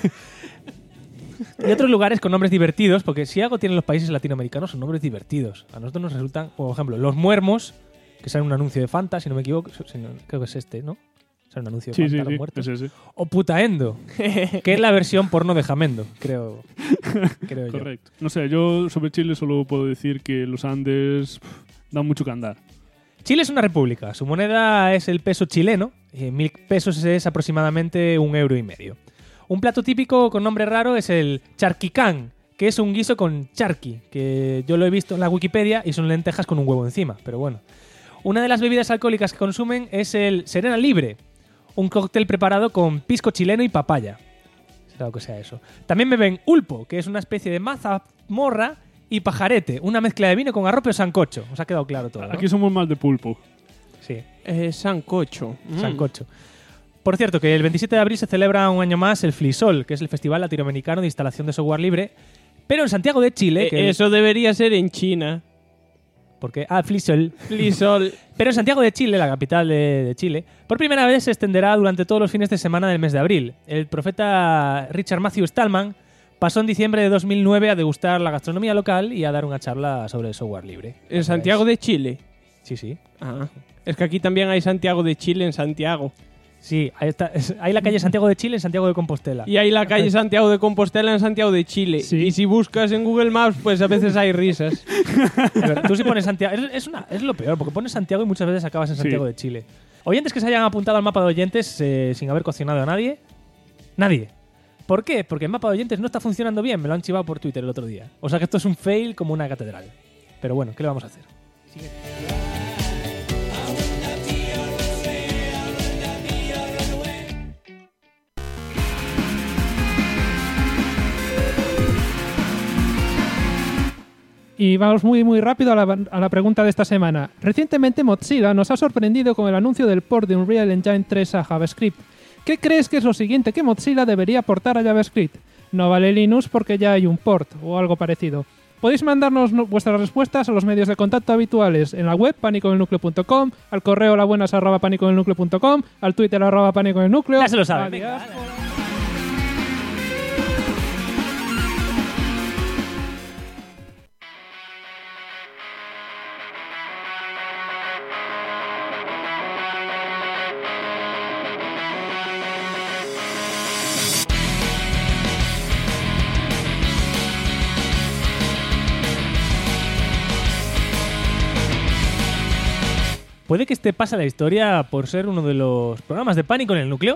Y otros lugares con nombres divertidos, porque si algo tienen los países latinoamericanos son nombres divertidos. A nosotros nos resultan, por ejemplo, Los Muermos, que sale un anuncio de Fanta, si no me equivoco, creo que es este, ¿no? Sale un anuncio de Fanta, Los Muertos. Es ese. O Putaendo, que es la versión porno de Jamendo, creo yo. Correcto. No sé, yo sobre Chile solo puedo decir que los Andes dan mucho que andar. Chile es una república, su moneda es el peso chileno, 1.000 pesos es aproximadamente 1,5 €. Un plato típico con nombre raro es el charquicán, que es un guiso con charqui, que yo lo he visto en la Wikipedia y son lentejas con un huevo encima, pero bueno. Una de las bebidas alcohólicas que consumen es el Serena Libre, un cóctel preparado con pisco chileno y papaya. Será lo que sea eso. También beben ulpo, que es una especie de mazamorra, y pajarete, una mezcla de vino con arrope o sancocho. Os ha quedado claro todo, ¿no? Aquí somos más de pulpo. Sí. Sancocho. Sancocho. Por cierto, que el 27 de abril se celebra un año más el FLISOL, que es el Festival Latinoamericano de Instalación de Software Libre, pero en Santiago de Chile... Eso debería ser en China. ¿Por qué? Ah, FLISOL. FLISOL. Pero en Santiago de Chile, la capital de Chile, por primera vez se extenderá durante todos los fines de semana del mes de abril. El profeta Richard Matthew Stallman pasó en diciembre de 2009 a degustar la gastronomía local y a dar una charla sobre el software libre. ¿En Santiago de Chile? Sí, sí. Ah. Es que aquí también hay Santiago de Chile en Santiago. Sí, ahí está. Hay la calle Santiago de Chile en Santiago de Compostela. Y hay la calle Santiago de Compostela en Santiago de Chile. Sí. Y si buscas en Google Maps, pues a veces hay risas. Pero tú si pones Santiago... Es lo peor, porque pones Santiago y muchas veces acabas en Santiago de Chile. Oyentes que se hayan apuntado al mapa de oyentes sin haber coaccionado a nadie. Nadie. ¿Por qué? Porque el mapa de oyentes no está funcionando bien. Me lo han chivado por Twitter el otro día. O sea que esto es un fail como una catedral. Pero bueno, ¿qué le vamos a hacer? Y vamos muy rápido a la pregunta de esta semana. Recientemente Mozilla nos ha sorprendido con el anuncio del port de Unreal Engine 3 a JavaScript. ¿Qué crees que es lo siguiente que Mozilla debería portar a JavaScript? No vale Linux porque ya hay un port o algo parecido. Podéis mandarnos vuestras respuestas a los medios de contacto habituales en la web panicoenelnucleo.com, al correo labuenas@panicoenelnucleo.com, al Twitter @panicoenelnucleo. Ya se lo saben. Adiós. Puede que este pase a la historia por ser uno de los programas de Pánico en el Núcleo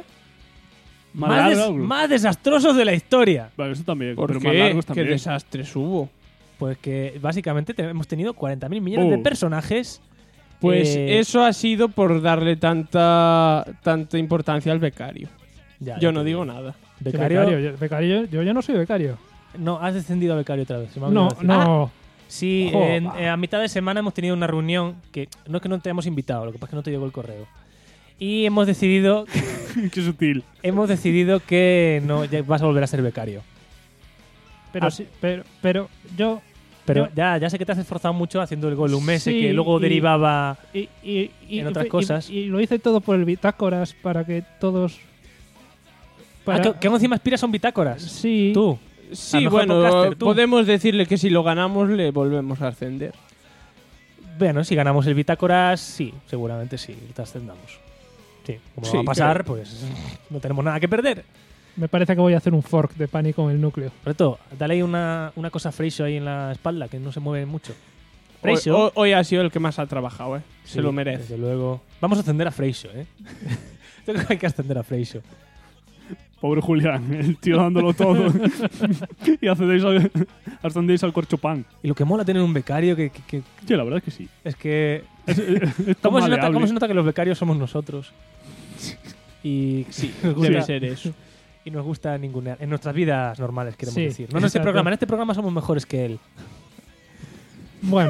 más desastrosos de la historia. Vale, eso también. ¿Por pero qué? más largos ¿Qué también. desastres hubo? Pues que básicamente hemos tenido 40.000 millones de personajes. Pues eso ha sido por darle tanta importancia al becario. Ya, Yo ya no te digo digo. nada. Becario. Yo ya no soy becario. No, has descendido a becario otra vez. se me ha No, olvidado decir. no. Sí, Joder. a mitad de semana hemos tenido una reunión que no es que no te hayamos invitado, lo que pasa es que no te llegó el correo. Y hemos decidido... Qué sutil. Hemos decidido que no ya vas a volver a ser becario. Pero sí, pero yo... Pero yo- ya sé que te has esforzado mucho haciendo el Gollum ese Sí, que luego y- derivaba y en otras cosas. Y lo hice todo por el bitácoras para que todos... ¿Que aún encima aspiras a un bitácoras? Sí. Tú. Sí, Al mejor bueno, podcaster, tú. podemos decirle que si lo ganamos le volvemos a ascender. Bueno, si ganamos el bitácoras, sí, seguramente sí, te ascendamos. Sí, como Sí, va a pasar, claro. pues no tenemos nada que perder. Me parece que voy a hacer un fork de Pánico en el Núcleo. Por cierto, dale ahí una cosa a Freixo ahí en la espalda, que no se mueve mucho. Freixo. Hoy ha sido el que más ha trabajado, ¿eh? Sí, Se lo merece. Desde luego. Vamos a ascender a Freixo, ¿eh? Yo creo que hay que ascender a Freixo. Pobre Julián, el tío dándolo todo. Y ascendéis al corchopán. Y lo que mola tener un becario que Sí, la verdad es que sí. es que... Es ¿Cómo se, maleable. cómo se nota que los becarios somos nosotros? Y Sí, nos gusta- debe ser eso. Y nos gusta ningunear. En nuestras vidas normales, queremos Sí, decir. No en este exacto. programa. En este programa somos mejores que él. Bueno.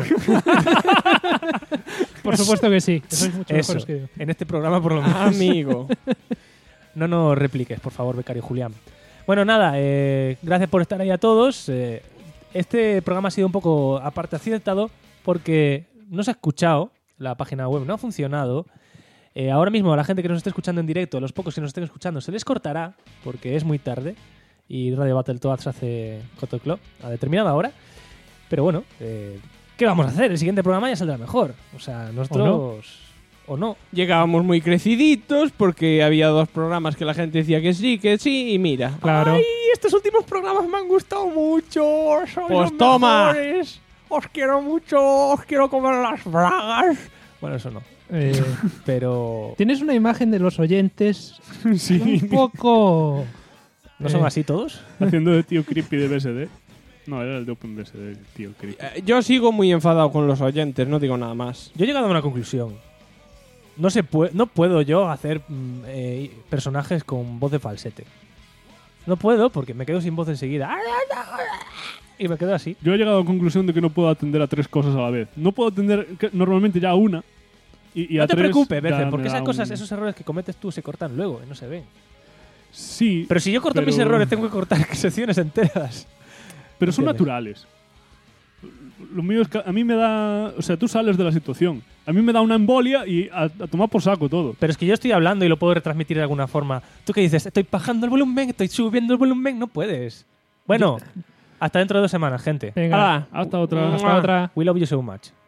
Por supuesto que sí. Que sois mucho Eso. mejores que yo. En este programa, por lo menos. Amigo. No nos repliques, por favor, becario Julián. Bueno, nada, gracias por estar ahí a todos. Este programa ha sido un poco aparte accidentado porque no se ha escuchado, la página web no ha funcionado. Ahora mismo a la gente que nos esté escuchando en directo, los pocos que nos estén escuchando, se les cortará porque es muy tarde y Radio Battletoads hace Coto Club a determinada hora. Pero bueno, ¿qué vamos a hacer? El siguiente programa ya saldrá mejor. O sea, nosotros... ¿O no? Llegábamos muy creciditos porque había 2 programas que la gente decía que sí, y mira. Claro. ¡Ay, estos últimos programas me han gustado mucho! ¡Sois Pues los toma. mejores! ¡Os quiero mucho! ¡Os quiero comer las bragas! Bueno, eso no. Eh, Pero... Tienes una imagen de los oyentes Sí. un poco... ¿No son así todos? Haciendo de tío creepy de BSD. No, era el de OpenBSD, el tío creepy. Yo sigo muy enfadado con los oyentes, no digo nada más. Yo he llegado a una conclusión. No puedo yo hacer personajes con voz de falsete. No puedo porque me quedo sin voz enseguida. Y me quedo así. Yo he llegado a la conclusión de que no puedo atender a 3 cosas a la vez. No puedo atender normalmente ya a una. Y No a te 3 preocupes, ya Berce, me porque da esas cosas, un- esos errores que cometes tú se cortan luego y no se ven. Sí. Pero si yo corto mis errores, tengo que cortar secciones enteras. Pero son ¿Entiendes? naturales. Lo mío es que a mí me da... O sea, tú sales de la situación. A mí me da una embolia y a tomar por saco todo. Pero es que yo estoy hablando y lo puedo retransmitir de alguna forma. ¿Tú qué dices? Estoy bajando el volumen, estoy subiendo el volumen. No puedes. Bueno, hasta dentro de 2 semanas, gente. Venga, Hala. Hasta otra. hasta otra. We love you so much.